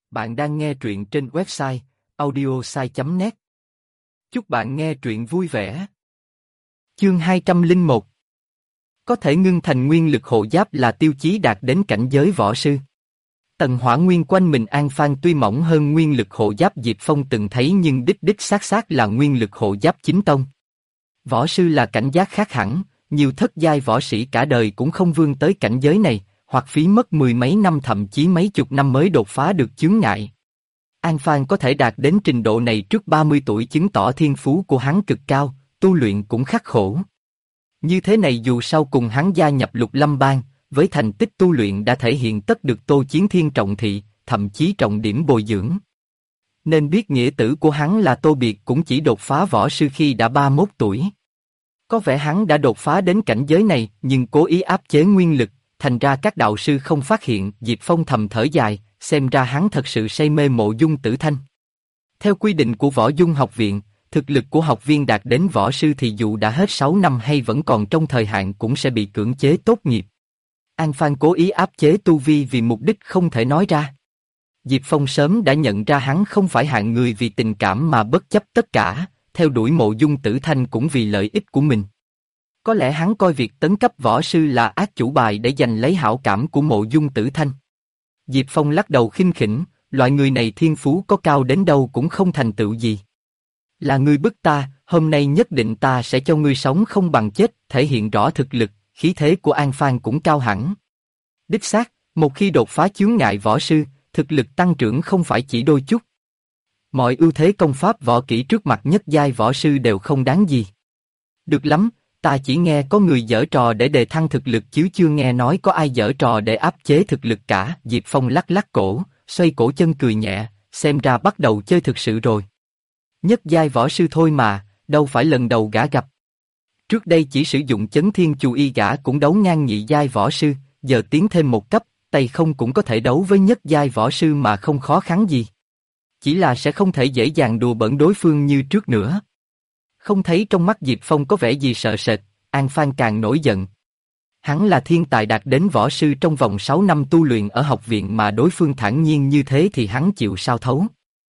Bạn đang nghe truyện trên website audiosai.net. Chúc bạn nghe truyện vui vẻ. Chương 201. Có thể ngưng thành nguyên lực hộ giáp là tiêu chí đạt đến cảnh giới võ sư. Tầng hỏa nguyên quanh mình An Phan tuy mỏng hơn nguyên lực hộ giáp Diệp Phong từng thấy nhưng đích xác là nguyên lực hộ giáp chính tông. Võ sư là cảnh giác khác hẳn, nhiều thất giai võ sĩ cả đời cũng không vươn tới cảnh giới này, hoặc phí mất mười mấy năm thậm chí mấy chục năm mới đột phá được chướng ngại. An Phan có thể đạt đến trình độ này trước 30 tuổi chứng tỏ thiên phú của hắn cực cao, tu luyện cũng khắc khổ. Như thế này dù sau cùng hắn gia nhập Lục Lâm Bang, với thành tích tu luyện đã thể hiện tất được Tô Chiến Thiên trọng thị, thậm chí trọng điểm bồi dưỡng. Nên biết nghĩa tử của hắn là Tô Biệt cũng chỉ đột phá võ sư khi đã 31 tuổi. Có vẻ hắn đã đột phá đến cảnh giới này nhưng cố ý áp chế nguyên lực, thành ra các đạo sư không phát hiện. Diệp Phong thầm thở dài, xem ra hắn thật sự say mê Mộ Dung Tử Thanh. Theo quy định của Võ Dung học viện, thực lực của học viên đạt đến võ sư thì dù đã hết 6 năm hay vẫn còn trong thời hạn cũng sẽ bị cưỡng chế tốt nghiệp. An Phan cố ý áp chế tu vi vì mục đích không thể nói ra. Diệp Phong sớm đã nhận ra hắn không phải hạng người vì tình cảm mà bất chấp tất cả, theo đuổi Mộ Dung Tử Thanh cũng vì lợi ích của mình. Có lẽ hắn coi việc tấn cấp võ sư là ác chủ bài để giành lấy hảo cảm của Mộ Dung Tử Thanh. Diệp Phong lắc đầu khinh khỉnh, loại người này thiên phú có cao đến đâu cũng không thành tựu gì. Là ngươi bức ta, hôm nay nhất định ta sẽ cho ngươi sống không bằng chết, thể hiện rõ thực lực, khí thế của An Phan cũng cao hẳn. Đích xác, một khi đột phá chướng ngại võ sư, thực lực tăng trưởng không phải chỉ đôi chút. Mọi ưu thế công pháp võ kỹ trước mặt nhất giai võ sư đều không đáng gì. Được lắm, ta chỉ nghe có người giở trò để đề thăng thực lực chứ chưa nghe nói có ai giở trò để áp chế thực lực cả. Diệp Phong lắc cổ, xoay cổ chân cười nhẹ, xem ra bắt đầu chơi thực sự rồi. Nhất giai võ sư thôi mà, đâu phải lần đầu gã gặp. Trước đây chỉ sử dụng chấn thiên chu y gã cũng đấu ngang nhị giai võ sư, giờ tiến thêm một cấp, tay không cũng có thể đấu với nhất giai võ sư mà không khó khăn gì. Chỉ là sẽ không thể dễ dàng đùa bỡn đối phương như trước nữa. Không thấy trong mắt Diệp Phong có vẻ gì sợ sệt, An Phan càng nổi giận. Hắn là thiên tài đạt đến võ sư trong vòng 6 năm tu luyện ở học viện mà đối phương thản nhiên như thế thì hắn chịu sao thấu.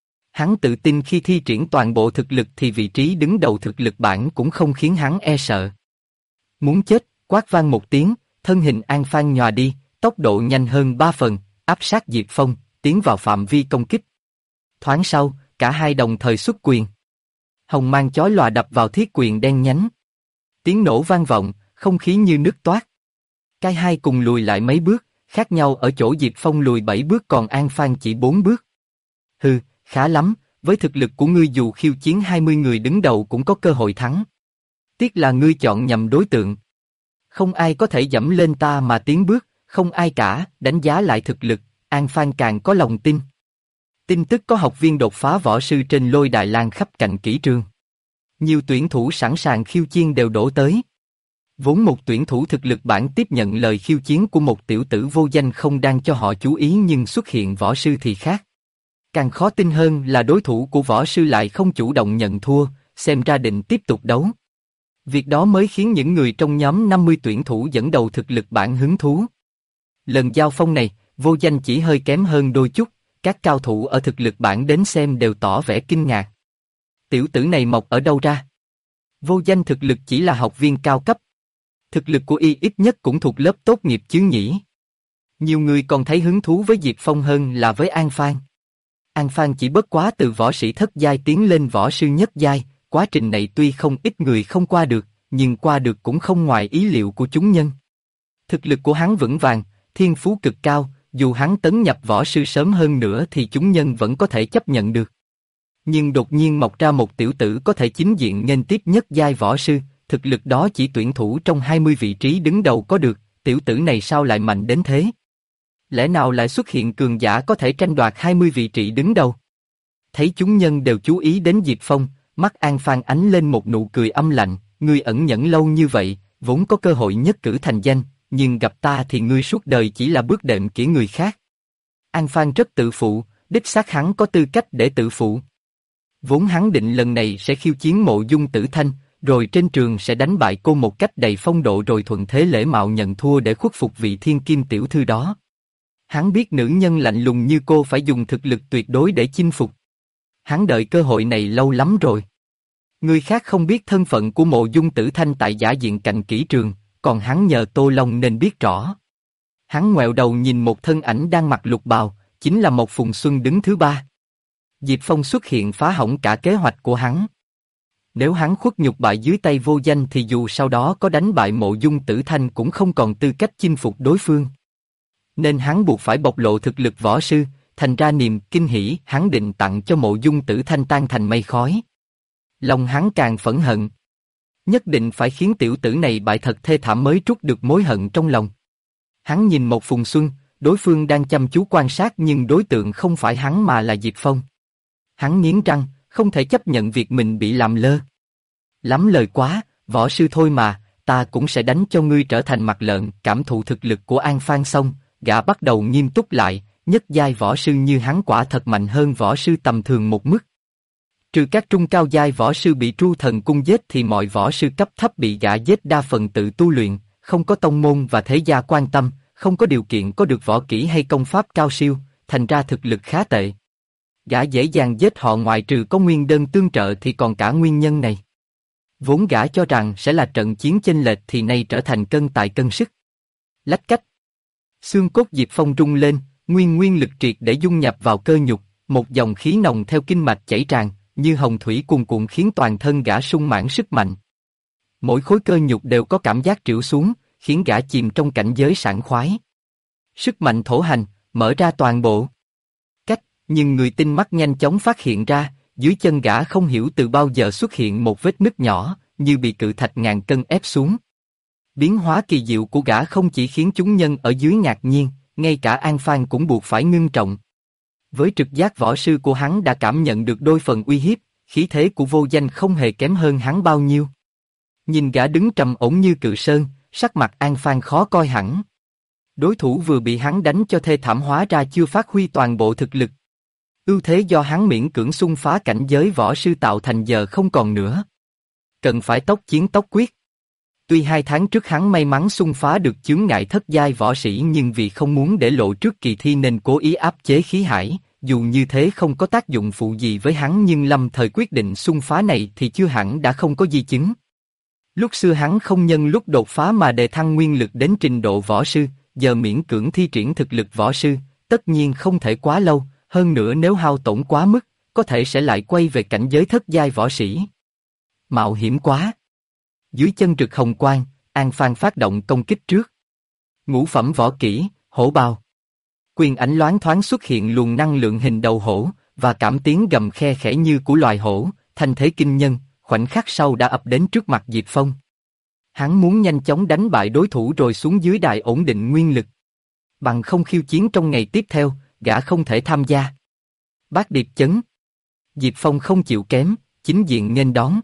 Hắn tự tin khi thi triển toàn bộ thực lực thì vị trí đứng đầu thực lực bảng cũng không khiến hắn e sợ. Muốn chết, quát vang một tiếng, thân hình An Phan nhòa đi, tốc độ nhanh hơn 3 phần, áp sát Diệp Phong, tiến vào phạm vi công kích. Thoáng sau, cả hai đồng thời xuất quyền. Hồng mang chói lòa đập vào thiết quyền đen nhánh. Tiếng nổ vang vọng, không khí như nứt toát. Cái hai cùng lùi lại mấy bước, khác nhau ở chỗ Diệp Phong lùi 7 bước còn An Phan chỉ 4 bước. Hừ, khá lắm, với thực lực của ngươi dù khiêu chiến 20 người đứng đầu cũng có cơ hội thắng. Tiếc là ngươi chọn nhầm đối tượng. Không ai có thể dẫm lên ta mà tiến bước, không ai cả. Đánh giá lại thực lực, An Phan càng có lòng tin. Tin tức có học viên đột phá võ sư trên lôi đài lan khắp cạnh kỹ trường. Nhiều tuyển thủ sẵn sàng khiêu chiến đều đổ tới. Vốn một tuyển thủ thực lực bảng tiếp nhận lời khiêu chiến của một tiểu tử vô danh không đang cho họ chú ý nhưng xuất hiện võ sư thì khác. Càng khó tin hơn là đối thủ của võ sư lại không chủ động nhận thua, xem ra định tiếp tục đấu. Việc đó mới khiến những người trong nhóm 50 tuyển thủ dẫn đầu thực lực bảng hứng thú. Lần giao phong này, vô danh chỉ hơi kém hơn đôi chút, các cao thủ ở thực lực bảng đến xem đều tỏ vẻ kinh ngạc. Tiểu tử này mọc ở đâu ra? Vô danh thực lực chỉ là học viên cao cấp. Thực lực của y ít nhất cũng thuộc lớp tốt nghiệp chứ nhỉ? Nhiều người còn thấy hứng thú với Diệp Phong hơn là với An Phan. An Phan chỉ bất quá từ võ sĩ thất giai tiến lên võ sư nhất giai, quá trình này tuy không ít người không qua được, nhưng qua được cũng không ngoài ý liệu của chúng nhân. Thực lực của hắn vững vàng, thiên phú cực cao, dù hắn tấn nhập võ sư sớm hơn nữa thì chúng nhân vẫn có thể chấp nhận được. Nhưng đột nhiên mọc ra một tiểu tử có thể chính diện nghênh tiếp nhất giai võ sư, thực lực đó chỉ tuyển thủ trong 20 vị trí đứng đầu có được, tiểu tử này sao lại mạnh đến thế? Lẽ nào lại xuất hiện cường giả có thể tranh đoạt 20 vị trí đứng đầu? Thấy chúng nhân đều chú ý đến Diệp Phong, mắt An Phan ánh lên một nụ cười âm lạnh, ngươi ẩn nhẫn lâu như vậy, vốn có cơ hội nhất cử thành danh, nhưng gặp ta thì ngươi suốt đời chỉ là bước đệm kỹ người khác. An Phan rất tự phụ, đích xác hắn có tư cách để tự phụ. Vốn hắn định lần này sẽ khiêu chiến Mộ Dung Tử Thanh, rồi trên trường sẽ đánh bại cô một cách đầy phong độ rồi thuận thế lễ mạo nhận thua để khuất phục vị thiên kim tiểu thư đó. Hắn biết nữ nhân lạnh lùng như cô phải dùng thực lực tuyệt đối để chinh phục. Hắn đợi cơ hội này lâu lắm rồi. Người khác không biết thân phận của Mộ Dung Tử Thanh tại Giả Diện Cạnh Kỹ Trường, còn hắn nhờ Tô Long nên biết rõ. Hắn ngoẹo đầu nhìn một thân ảnh đang mặc lục bào, chính là Mộc Phùng Xuân đứng thứ ba. Diệp Phong xuất hiện phá hỏng cả kế hoạch của hắn. Nếu hắn khuất nhục bại dưới tay Vô Danh thì dù sau đó có đánh bại Mộ Dung Tử Thanh cũng không còn tư cách chinh phục đối phương. Nên hắn buộc phải bộc lộ thực lực võ sư, thành ra niềm kinh hỉ hắn định tặng cho Mộ Dung Tử Thanh tan thành mây khói. Lòng hắn càng phẫn hận. Nhất định phải khiến tiểu tử này bại thật thê thảm mới trút được mối hận trong lòng. Hắn nhìn Mộc Phùng Xuân, đối phương đang chăm chú quan sát nhưng đối tượng không phải hắn mà là Diệp Phong. Hắn nghiến răng, không thể chấp nhận việc mình bị làm lơ. Lắm lời quá, võ sư thôi mà, ta cũng sẽ đánh cho ngươi trở thành mặt lợn. Cảm thụ thực lực của An Phan xong, gã bắt đầu nghiêm túc lại, nhất giai võ sư như hắn quả thật mạnh hơn võ sư tầm thường một mức. Trừ các trung cao giai võ sư bị Tru Thần Cung giết thì mọi võ sư cấp thấp bị gã giết đa phần tự tu luyện, không có tông môn và thế gia quan tâm, không có điều kiện có được võ kỹ hay công pháp cao siêu, thành ra thực lực khá tệ. Gã dễ dàng giết họ ngoại trừ có nguyên đơn tương trợ thì còn cả nguyên nhân này. Vốn gã cho rằng sẽ là trận chiến chênh lệch thì nay trở thành cân tài cân sức. Lách cách. Xương cốt Diệp Phong rung lên, nguyên lực triệt để dung nhập vào cơ nhục, một dòng khí nồng theo kinh mạch chảy tràn, như hồng thủy cuồn cuộn khiến toàn thân gã sung mãn sức mạnh. Mỗi khối cơ nhục đều có cảm giác trĩu xuống, khiến gã chìm trong cảnh giới sảng khoái. Sức mạnh thổ hành, mở ra toàn bộ. Nhưng người tinh mắt nhanh chóng phát hiện ra, dưới chân gã không hiểu từ bao giờ xuất hiện một vết nứt nhỏ, như bị cự thạch ngàn cân ép xuống. Biến hóa kỳ diệu của gã không chỉ khiến chúng nhân ở dưới ngạc nhiên, ngay cả An Phan cũng buộc phải ngưng trọng. Với trực giác võ sư của hắn đã cảm nhận được đôi phần uy hiếp, khí thế của Vô Danh không hề kém hơn hắn bao nhiêu. Nhìn gã đứng trầm ổn như cự sơn, sắc mặt An Phan khó coi hẳn. Đối thủ vừa bị hắn đánh cho thê thảm hóa ra chưa phát huy toàn bộ thực lực. Ưu thế do hắn miễn cưỡng xung phá cảnh giới võ sư tạo thành giờ không còn nữa. Cần phải tốc chiến tốc quyết. Tuy 2 tháng trước hắn may mắn xung phá được chướng ngại thất giai võ sĩ nhưng vì không muốn để lộ trước kỳ thi nên cố ý áp chế khí hải, dù như thế không có tác dụng phụ gì với hắn nhưng lâm thời quyết định xung phá này thì chưa hẳn đã không có di chứng. Lúc xưa hắn không nhân lúc đột phá mà đề thăng nguyên lực đến trình độ võ sư, giờ miễn cưỡng thi triển thực lực võ sư, tất nhiên không thể quá lâu. Hơn nữa nếu hao tổn quá mức, có thể sẽ lại quay về cảnh giới thất giai võ sĩ. Mạo hiểm quá. Dưới chân rực hồng quang, An Phan phát động công kích trước. Ngũ phẩm võ kỹ, hổ bào. Quyền ảnh loáng thoáng xuất hiện luồng năng lượng hình đầu hổ, và cảm tiếng gầm khe khẽ như của loài hổ, thanh thế kinh nhân, khoảnh khắc sau đã ập đến trước mặt Diệp Phong. Hắn muốn nhanh chóng đánh bại đối thủ rồi xuống dưới đài ổn định nguyên lực. Bằng không khiêu chiến trong ngày tiếp theo, gã không thể tham gia. Bát điệp chấn. Diệp Phong không chịu kém, chính diện nghênh đón.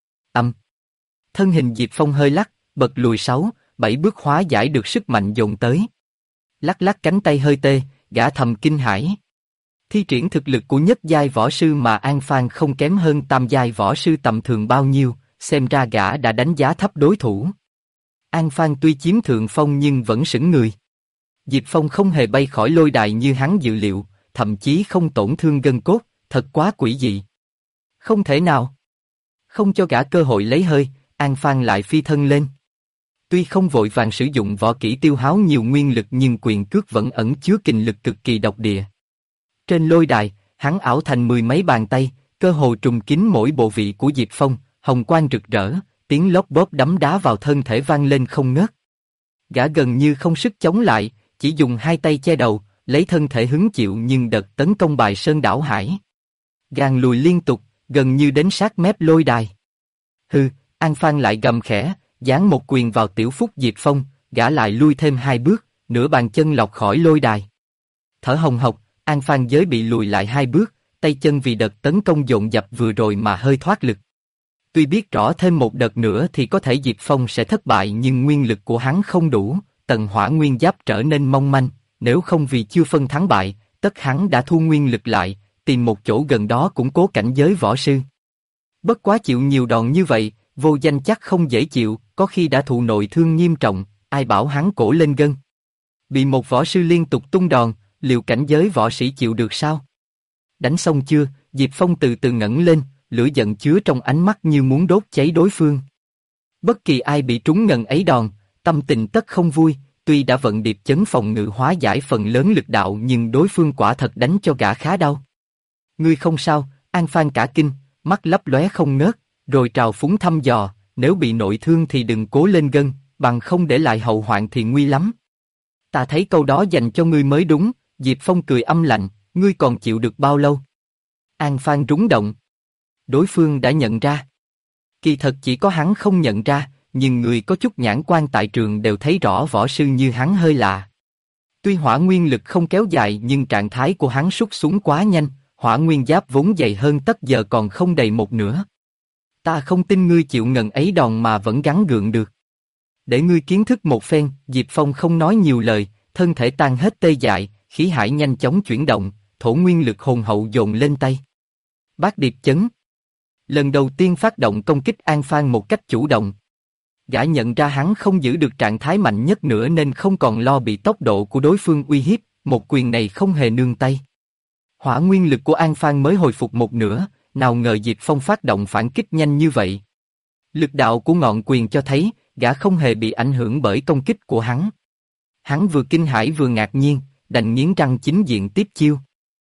Thân hình Diệp Phong hơi lắc, bật lùi 6-7 bước hóa giải được sức mạnh dồn tới. Lắc lắc cánh tay hơi tê, gã thầm kinh hãi. Thi triển thực lực của nhất giai võ sư mà An Phan không kém hơn tam giai võ sư tầm thường bao nhiêu, xem ra gã đã đánh giá thấp đối thủ. An Phan tuy chiếm thượng phong nhưng vẫn sững người. Diệp Phong không hề bay khỏi lôi đài như hắn dự liệu, thậm chí không tổn thương gân cốt, thật quá quỷ dị. Không thể nào. Không cho gã cơ hội lấy hơi, An Phan lại phi thân lên. Tuy không vội vàng sử dụng võ kỹ tiêu hao nhiều nguyên lực nhưng quyền cước vẫn ẩn chứa kình lực cực kỳ độc địa. Trên lôi đài, hắn ảo thành 10 mấy bàn tay, cơ hồ trùm kín mỗi bộ vị của Diệp Phong, hồng quang rực rỡ, tiếng lốp bốp đấm đá vào thân thể vang lên không ngớt. Gã gần như không sức chống lại, chỉ dùng 2 tay che đầu, lấy thân thể hứng chịu nhưng đợt tấn công bài sơn đảo hải. Gàn lùi liên tục, gần như đến sát mép lôi đài. Hừ, An Phan lại gầm khẽ, giáng một quyền vào tiểu phúc Diệp Phong, gã lại lui thêm 2 bước, nửa bàn chân lọt khỏi lôi đài. Thở hồng hộc, An Phan giới bị lùi lại 2 bước, tay chân vì đợt tấn công dồn dập vừa rồi mà hơi thoát lực. Tuy biết rõ thêm một đợt nữa thì có thể Diệp Phong sẽ thất bại nhưng nguyên lực của hắn không đủ, tầng hỏa nguyên giáp trở nên mong manh, nếu không vì chưa phân thắng bại, tất hắn đã thu nguyên lực lại, tìm một chỗ gần đó củng cố cảnh giới võ sư. Bất quá chịu nhiều đòn như vậy, Vô Danh chắc không dễ chịu, có khi đã thụ nội thương nghiêm trọng, ai bảo hắn cổ lên gân. Bị một võ sư liên tục tung đòn, liệu cảnh giới võ sĩ chịu được sao? Đánh xong chưa? Diệp Phong từ từ ngẩng lên, lửa giận chứa trong ánh mắt như muốn đốt cháy đối phương. Bất kỳ ai bị trúng ngần ấy đòn, tâm tình tất không vui, tuy đã vận điệp chấn phòng ngự hóa giải phần lớn lực đạo nhưng đối phương quả thật đánh cho gã khá đau. Ngươi không sao, An Phan cả kinh, mắt lấp lóe không ngớt, rồi trào phúng thăm dò, nếu bị nội thương thì đừng cố lên gân, bằng không để lại hậu hoạn thì nguy lắm. Ta thấy câu đó dành cho ngươi mới đúng, Diệp Phong cười âm lạnh, ngươi còn chịu được bao lâu? An Phan rúng động. Đối phương đã nhận ra. Kỳ thật chỉ có hắn không nhận ra, nhưng người có chút nhãn quan tại trường đều thấy rõ võ sư như hắn hơi lạ. Tuy hỏa nguyên lực không kéo dài nhưng trạng thái của hắn sút xuống quá nhanh, hỏa nguyên giáp vốn dày hơn tất giờ còn không đầy một nửa. Ta không tin ngươi chịu ngần ấy đòn mà vẫn gắng gượng được. Để ngươi kiến thức một phen, Diệp Phong không nói nhiều lời, thân thể tan hết tê dại, khí hải nhanh chóng chuyển động, thổ nguyên lực hồn hậu dồn lên tay. Bát điệp chấn. Lần đầu tiên phát động công kích An Phan một cách chủ động. Gã nhận ra hắn không giữ được trạng thái mạnh nhất nữa nên không còn lo bị tốc độ của đối phương uy hiếp, một quyền này không hề nương tay. Hỏa nguyên lực của An Phan mới hồi phục một nửa, nào ngờ Diệp Phong phát động phản kích nhanh như vậy. Lực đạo của ngọn quyền cho thấy, gã không hề bị ảnh hưởng bởi công kích của hắn. Hắn vừa kinh hãi vừa ngạc nhiên, đành nghiến răng chính diện tiếp chiêu.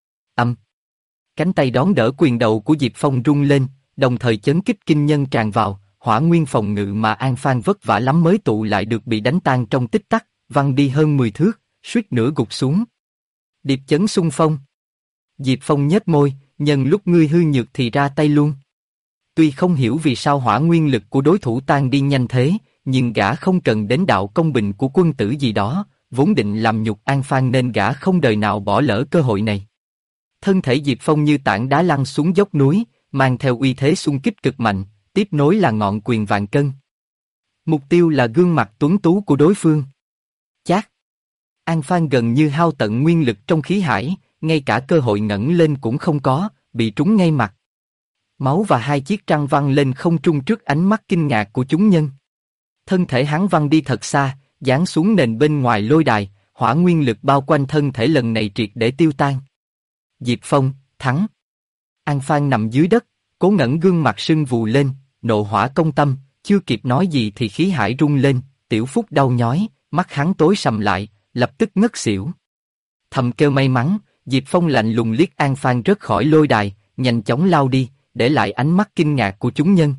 Cánh tay đón đỡ quyền đầu của Diệp Phong rung lên, đồng thời chấn kích kinh nhân tràn vào, hỏa nguyên phòng ngự mà An Phan vất vả lắm mới tụ lại được bị đánh tan trong tích tắc, văng đi hơn 10 thước, suýt nữa gục xuống. Điệp chấn xung phong. Diệp Phong nhếch môi, nhân lúc ngươi hư nhược thì ra tay luôn. Tuy không hiểu vì sao hỏa nguyên lực của đối thủ tan đi nhanh thế, nhưng gã không cần đến đạo công bình của quân tử gì đó, vốn định làm nhục An Phan nên gã không đời nào bỏ lỡ cơ hội này. Thân thể Diệp Phong như tảng đá lăn xuống dốc núi, mang theo uy thế xung kích cực mạnh, tiếp nối là ngọn quyền vạn cân. Mục tiêu là gương mặt tuấn tú của đối phương. Chát! An Phan gần như hao tận nguyên lực trong khí hải, ngay cả cơ hội ngẩng lên cũng không có, bị trúng ngay mặt. Máu và hai chiếc răng văng lên không trung trước ánh mắt kinh ngạc của chúng nhân. Thân thể hắn văng đi thật xa, giáng xuống nền bên ngoài lôi đài, hỏa nguyên lực bao quanh thân thể lần này triệt để tiêu tan. Diệp Phong, thắng. An Phan nằm dưới đất, cố ngẩng gương mặt sưng vù lên, nộ hỏa công tâm, chưa kịp nói gì thì khí hải rung lên, tiểu phúc đau nhói, mắt hắn tối sầm lại, lập tức ngất xỉu. Thầm kêu may mắn, Diệp Phong lạnh lùng liếc An Phan rớt khỏi lôi đài, nhanh chóng lao đi, để lại ánh mắt kinh ngạc của chúng nhân.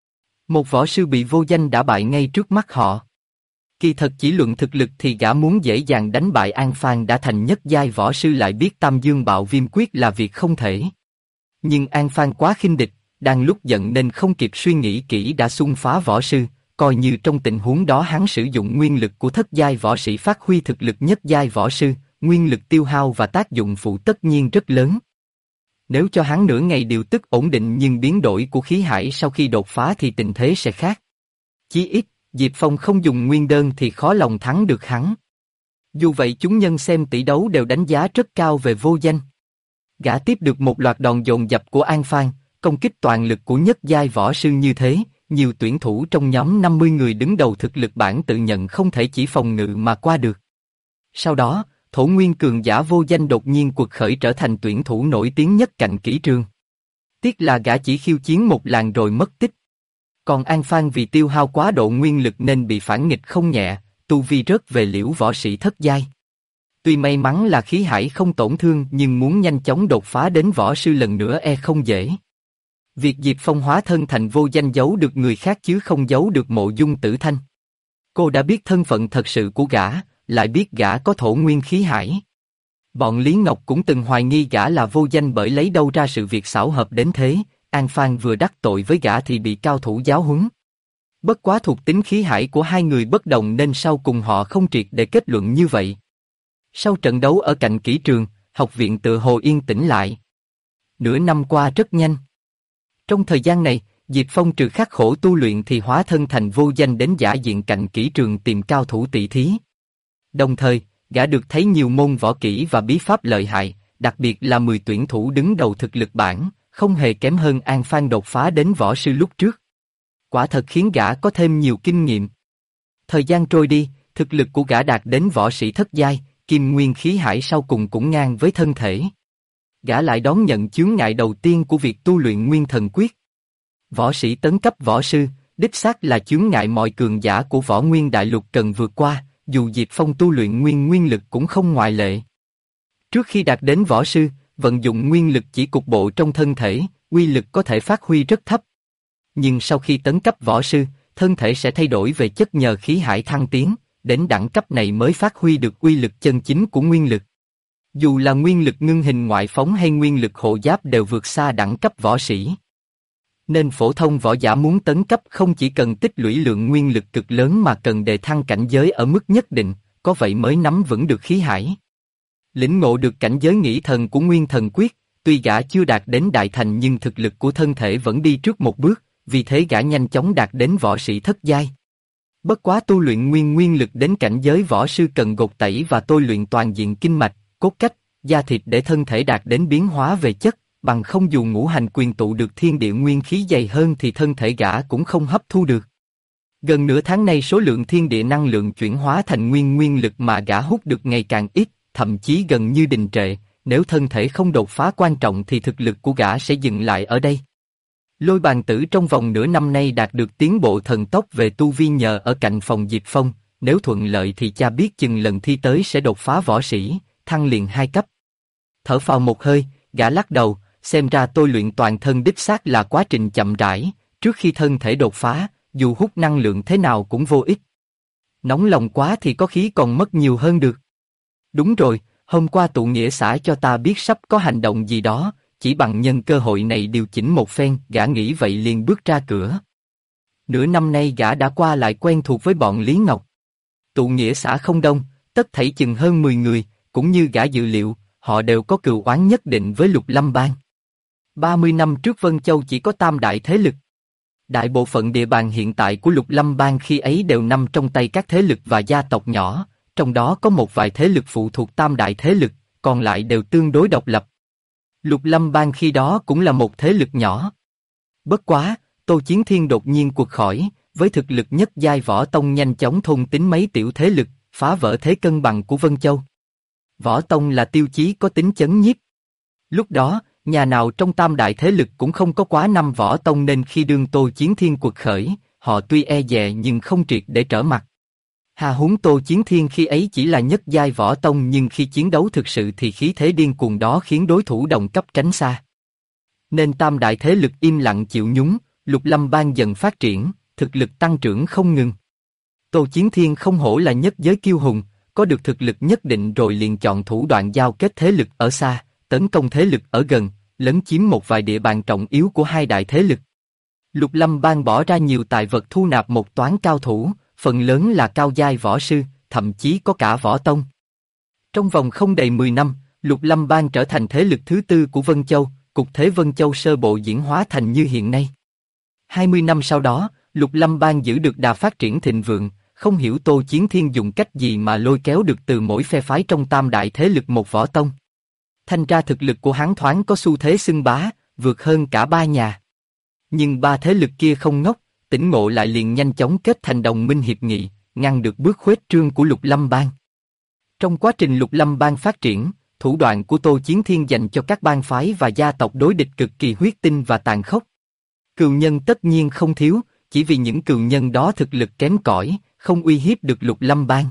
Một võ sư bị vô danh đã bại ngay trước mắt họ. Kỳ thật chỉ luận thực lực thì gã muốn dễ dàng đánh bại An Phan đã thành nhất giai võ sư lại biết Tam Dương Bạo Viêm Quyết là việc không thể. Nhưng An Phan quá khinh địch, đang lúc giận nên không kịp suy nghĩ kỹ đã xung phá võ sư, coi như trong tình huống đó hắn sử dụng nguyên lực của thất giai võ sĩ phát huy thực lực nhất giai võ sư, nguyên lực tiêu hao và tác dụng phụ tất nhiên rất lớn. Nếu cho hắn nửa ngày điều tức ổn định nhưng biến đổi của khí hải sau khi đột phá thì tình thế sẽ khác. Chí ít, Diệp Phong không dùng nguyên đơn thì khó lòng thắng được hắn. Dù vậy chúng nhân xem tỷ đấu đều đánh giá rất cao về vô danh. Gã tiếp được một loạt đòn dồn dập của An Phan, công kích toàn lực của nhất giai võ sư như thế, nhiều tuyển thủ trong nhóm 50 người đứng đầu thực lực bảng tự nhận không thể chỉ phòng ngự mà qua được. Sau đó, thổ nguyên cường giả vô danh đột nhiên quật khởi trở thành tuyển thủ nổi tiếng nhất cạnh kỷ trường. Tiếc là gã chỉ khiêu chiến một làn rồi mất tích. Còn An Phan vì tiêu hao quá độ nguyên lực nên bị phản nghịch không nhẹ, tu vi rớt về liễu võ sĩ thất giai. Tuy may mắn là khí hải không tổn thương nhưng muốn nhanh chóng đột phá đến võ sư lần nữa không dễ. Việc Diệp Phong hóa thân thành vô danh giấu được người khác chứ không giấu được Mộ Dung Tử Thanh. Cô đã biết thân phận thật sự của gã, lại biết gã có thổ nguyên khí hải. Bọn Lý Ngọc cũng từng hoài nghi gã là vô danh bởi lấy đâu ra sự việc xảo hợp đến thế, An Phan vừa đắc tội với gã thì bị cao thủ giáo huấn. Bất quá thuộc tính khí hải của hai người bất đồng nên sau cùng họ không triệt để kết luận như vậy. Sau trận đấu ở cạnh kỷ trường, học viện tựa hồ yên tĩnh lại. Nửa năm qua rất nhanh. Trong thời gian này, Diệp Phong trừ khắc khổ tu luyện thì hóa thân thành vô danh đến giả diện cạnh kỷ trường tìm cao thủ tỷ thí. Đồng thời, gã được thấy nhiều môn võ kỹ và bí pháp lợi hại, đặc biệt là 10 tuyển thủ đứng đầu thực lực bảng, không hề kém hơn An Phan đột phá đến võ sư lúc trước. Quả thật khiến gã có thêm nhiều kinh nghiệm. Thời gian trôi đi, Thực lực của gã đạt đến võ sĩ thất giai, kim nguyên khí hải sau cùng cũng ngang với thân thể. Gã lại đón nhận chướng ngại đầu tiên của việc tu luyện nguyên thần quyết. Võ sĩ tấn cấp võ sư, đích xác là chướng ngại mọi cường giả của võ nguyên đại lục cần vượt qua, dù Diệp Phong tu luyện nguyên lực cũng không ngoại lệ. Trước khi đạt đến võ sư, vận dụng nguyên lực chỉ cục bộ trong thân thể, uy lực có thể phát huy rất thấp. Nhưng sau khi tấn cấp võ sư, thân thể sẽ thay đổi về chất nhờ khí hải thăng tiến, đến đẳng cấp này mới phát huy được uy lực chân chính của nguyên lực. Dù là nguyên lực ngưng hình ngoại phóng hay nguyên lực hộ giáp đều vượt xa đẳng cấp võ sĩ. Nên phổ thông võ giả muốn tấn cấp không chỉ cần tích lũy lượng nguyên lực cực lớn mà cần đề thăng cảnh giới ở mức nhất định, có vậy mới nắm vững được khí hải. Lĩnh ngộ được cảnh giới nghĩ thần của nguyên thần quyết, tuy gã chưa đạt đến đại thành nhưng thực lực của thân thể vẫn đi trước một bước, vì thế gã nhanh chóng đạt đến võ sĩ thất giai. Bất quá tu luyện nguyên lực đến cảnh giới võ sư cần gột tẩy và tôi luyện toàn diện kinh mạch, cốt cách, da thịt để thân thể đạt đến biến hóa về chất, bằng không dù ngũ hành quyền tụ được thiên địa nguyên khí dày hơn thì thân thể gã cũng không hấp thu được. Gần nửa tháng nay số lượng thiên địa năng lượng chuyển hóa thành nguyên lực mà gã hút được ngày càng ít, thậm chí gần như đình trệ, nếu thân thể không đột phá quan trọng thì thực lực của gã sẽ dừng lại ở đây. Lôi bàn tử trong vòng nửa năm nay đạt được tiến bộ thần tốc về tu vi nhờ ở cạnh phòng Diệp Phong, nếu thuận lợi thì cha biết chừng lần thi tới sẽ đột phá võ sĩ, thăng liền 2 cấp. Thở phào một hơi, gã lắc đầu, xem ra tôi luyện toàn thân đích xác là quá trình chậm rãi, trước khi thân thể đột phá, dù hút năng lượng thế nào cũng vô ích. Nóng lòng quá thì có khí còn mất nhiều hơn được. Đúng rồi, hôm qua tụ nghĩa xã cho ta biết sắp có hành động gì đó, chỉ bằng nhân cơ hội này điều chỉnh một phen, gã nghĩ vậy liền bước ra cửa. Nửa năm nay gã đã qua lại quen thuộc với bọn Lý Ngọc. Tụ nghĩa xã không đông, tất thảy chừng hơn 10 người, cũng như gã dự liệu, họ đều có cừu oán nhất định với Lục Lâm Bang. 30 năm trước Vân Châu chỉ có tam đại thế lực. Đại bộ phận địa bàn hiện tại của Lục Lâm Bang khi ấy đều nằm trong tay các thế lực và gia tộc nhỏ, trong đó có một vài thế lực phụ thuộc tam đại thế lực, còn lại đều tương đối độc lập. Lục Lâm Bang khi đó cũng là một thế lực nhỏ. Bất quá, Tô Chiến Thiên đột nhiên quật khỏi, với thực lực nhất giai võ tông nhanh chóng thôn tính mấy tiểu thế lực, phá vỡ thế cân bằng của Vân Châu. Võ tông là tiêu chí có tính chấn nhiếp. Lúc đó, nhà nào trong tam đại thế lực cũng không có quá 5 võ tông nên khi đương Tô Chiến Thiên quật khởi, họ tuy e dè nhưng không triệt để trở mặt. Hà huống Tô Chiến Thiên khi ấy chỉ là nhất giai võ tông nhưng khi chiến đấu thực sự thì khí thế điên cuồng đó khiến đối thủ đồng cấp tránh xa. Nên tam đại thế lực im lặng chịu nhúng, Lục Lâm Bang dần phát triển, thực lực tăng trưởng không ngừng. Tô Chiến Thiên không hổ là nhất giới kiêu hùng, có được thực lực nhất định rồi liền chọn thủ đoạn giao kết thế lực ở xa, tấn công thế lực ở gần, lấn chiếm một vài địa bàn trọng yếu của hai đại thế lực. Lục Lâm Bang bỏ ra nhiều tài vật thu nạp một toán cao thủ, phần lớn là cao giai võ sư, thậm chí có cả võ tông. Trong vòng không đầy 10 năm, Lục Lâm Bang trở thành thế lực thứ tư của Vân Châu, cục thế Vân Châu sơ bộ diễn hóa thành như hiện nay. 20 năm sau đó, Lục Lâm Bang giữ được đà phát triển thịnh vượng, không hiểu Tô Chiến Thiên dùng cách gì mà lôi kéo được từ mỗi phe phái trong tam đại thế lực một võ tông. Thành ra thực lực của hắn thoáng có xu thế xưng bá, vượt hơn cả ba nhà. Nhưng ba thế lực kia không ngốc, tỉnh ngộ lại liền nhanh chóng kết thành đồng minh hiệp nghị, ngăn được bước khuếch trương của Lục Lâm Bang. Trong quá trình Lục Lâm Bang phát triển, thủ đoạn của Tô Chiến Thiên dành cho các bang phái và gia tộc đối địch cực kỳ huyết tinh và tàn khốc. Cừu nhân tất nhiên không thiếu, chỉ vì những cừu nhân đó thực lực kém cỏi, không uy hiếp được Lục Lâm Bang.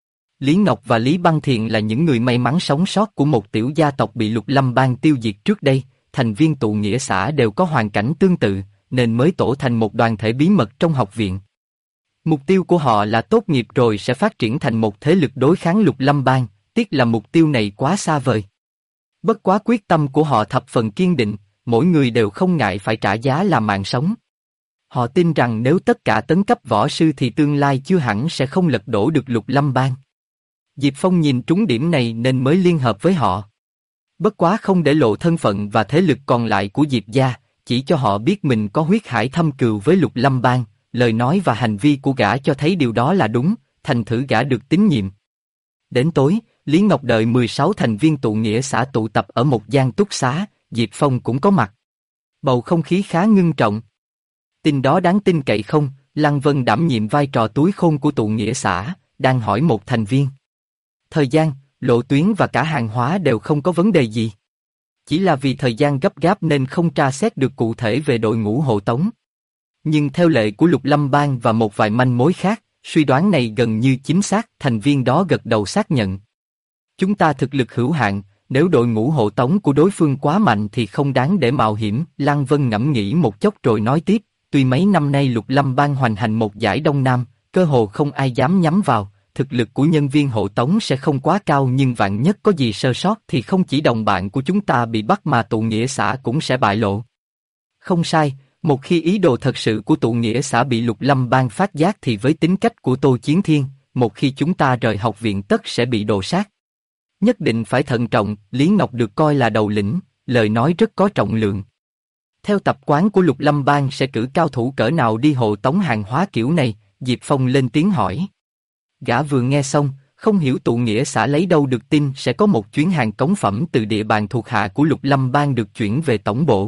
Lý Ngọc và Lý Băng Thiện là những người may mắn sống sót của một tiểu gia tộc bị Lục Lâm Bang tiêu diệt trước đây, thành viên tụ nghĩa xã đều có hoàn cảnh tương tự, nên mới tổ thành một đoàn thể bí mật trong học viện. Mục tiêu của họ là tốt nghiệp rồi sẽ phát triển thành một thế lực đối kháng Lục Lâm Bang, tiếc là mục tiêu này quá xa vời. Bất quá quyết tâm của họ thập phần kiên định, mỗi người đều không ngại phải trả giá là mạng sống. Họ tin rằng nếu tất cả tấn cấp võ sư thì tương lai chưa hẳn sẽ không lật đổ được Lục Lâm Bang. Diệp Phong nhìn trúng điểm này nên mới liên hợp với họ. Bất quá không để lộ thân phận và thế lực còn lại của Diệp gia, chỉ cho họ biết mình có huyết hải thâm cừu với Lục Lâm Bang, lời nói và hành vi của gã cho thấy điều đó là đúng, thành thử gã được tín nhiệm. Đến tối, Lý Ngọc đợi 16 thành viên tụ nghĩa xã tụ tập ở một gian túc xá, Diệp Phong cũng có mặt. Bầu không khí khá ngưng trọng. Tin đó đáng tin cậy không? Lăng Vân đảm nhiệm vai trò túi khôn của tụ nghĩa xã, đang hỏi một thành viên. Thời gian, lộ tuyến và cả hàng hóa đều không có vấn đề gì. Chỉ là vì thời gian gấp gáp nên không tra xét được cụ thể về đội ngũ hộ tống. Nhưng theo lệ của Lục Lâm Bang và một vài manh mối khác, suy đoán này gần như chính xác, thành viên đó gật đầu xác nhận. Chúng ta thực lực hữu hạn, nếu đội ngũ hộ tống của đối phương quá mạnh thì không đáng để mạo hiểm. Lăng Vân ngẫm nghĩ một chốc rồi nói tiếp, tuy mấy năm nay Lục Lâm Bang hoành hành một dải Đông Nam, cơ hồ không ai dám nhắm vào, thực lực của nhân viên hộ tống sẽ không quá cao nhưng vạn nhất có gì sơ sót thì không chỉ đồng bạn của chúng ta bị bắt mà tụ nghĩa xã cũng sẽ bại lộ. Không sai, một khi ý đồ thật sự của tụ nghĩa xã bị Lục Lâm Bang phát giác thì với tính cách của Tô Chiến Thiên, một khi chúng ta rời học viện tất sẽ bị đồ sát. Nhất định phải thận trọng, Lý Ngọc được coi là đầu lĩnh, lời nói rất có trọng lượng. Theo tập quán của Lục Lâm Bang sẽ cử cao thủ cỡ nào đi hộ tống hàng hóa kiểu này, Diệp Phong lên tiếng hỏi. Gã vừa nghe xong, không hiểu tụ nghĩa xã lấy đâu được tin sẽ có một chuyến hàng cống phẩm từ địa bàn thuộc hạ của Lục Lâm Bang được chuyển về tổng bộ.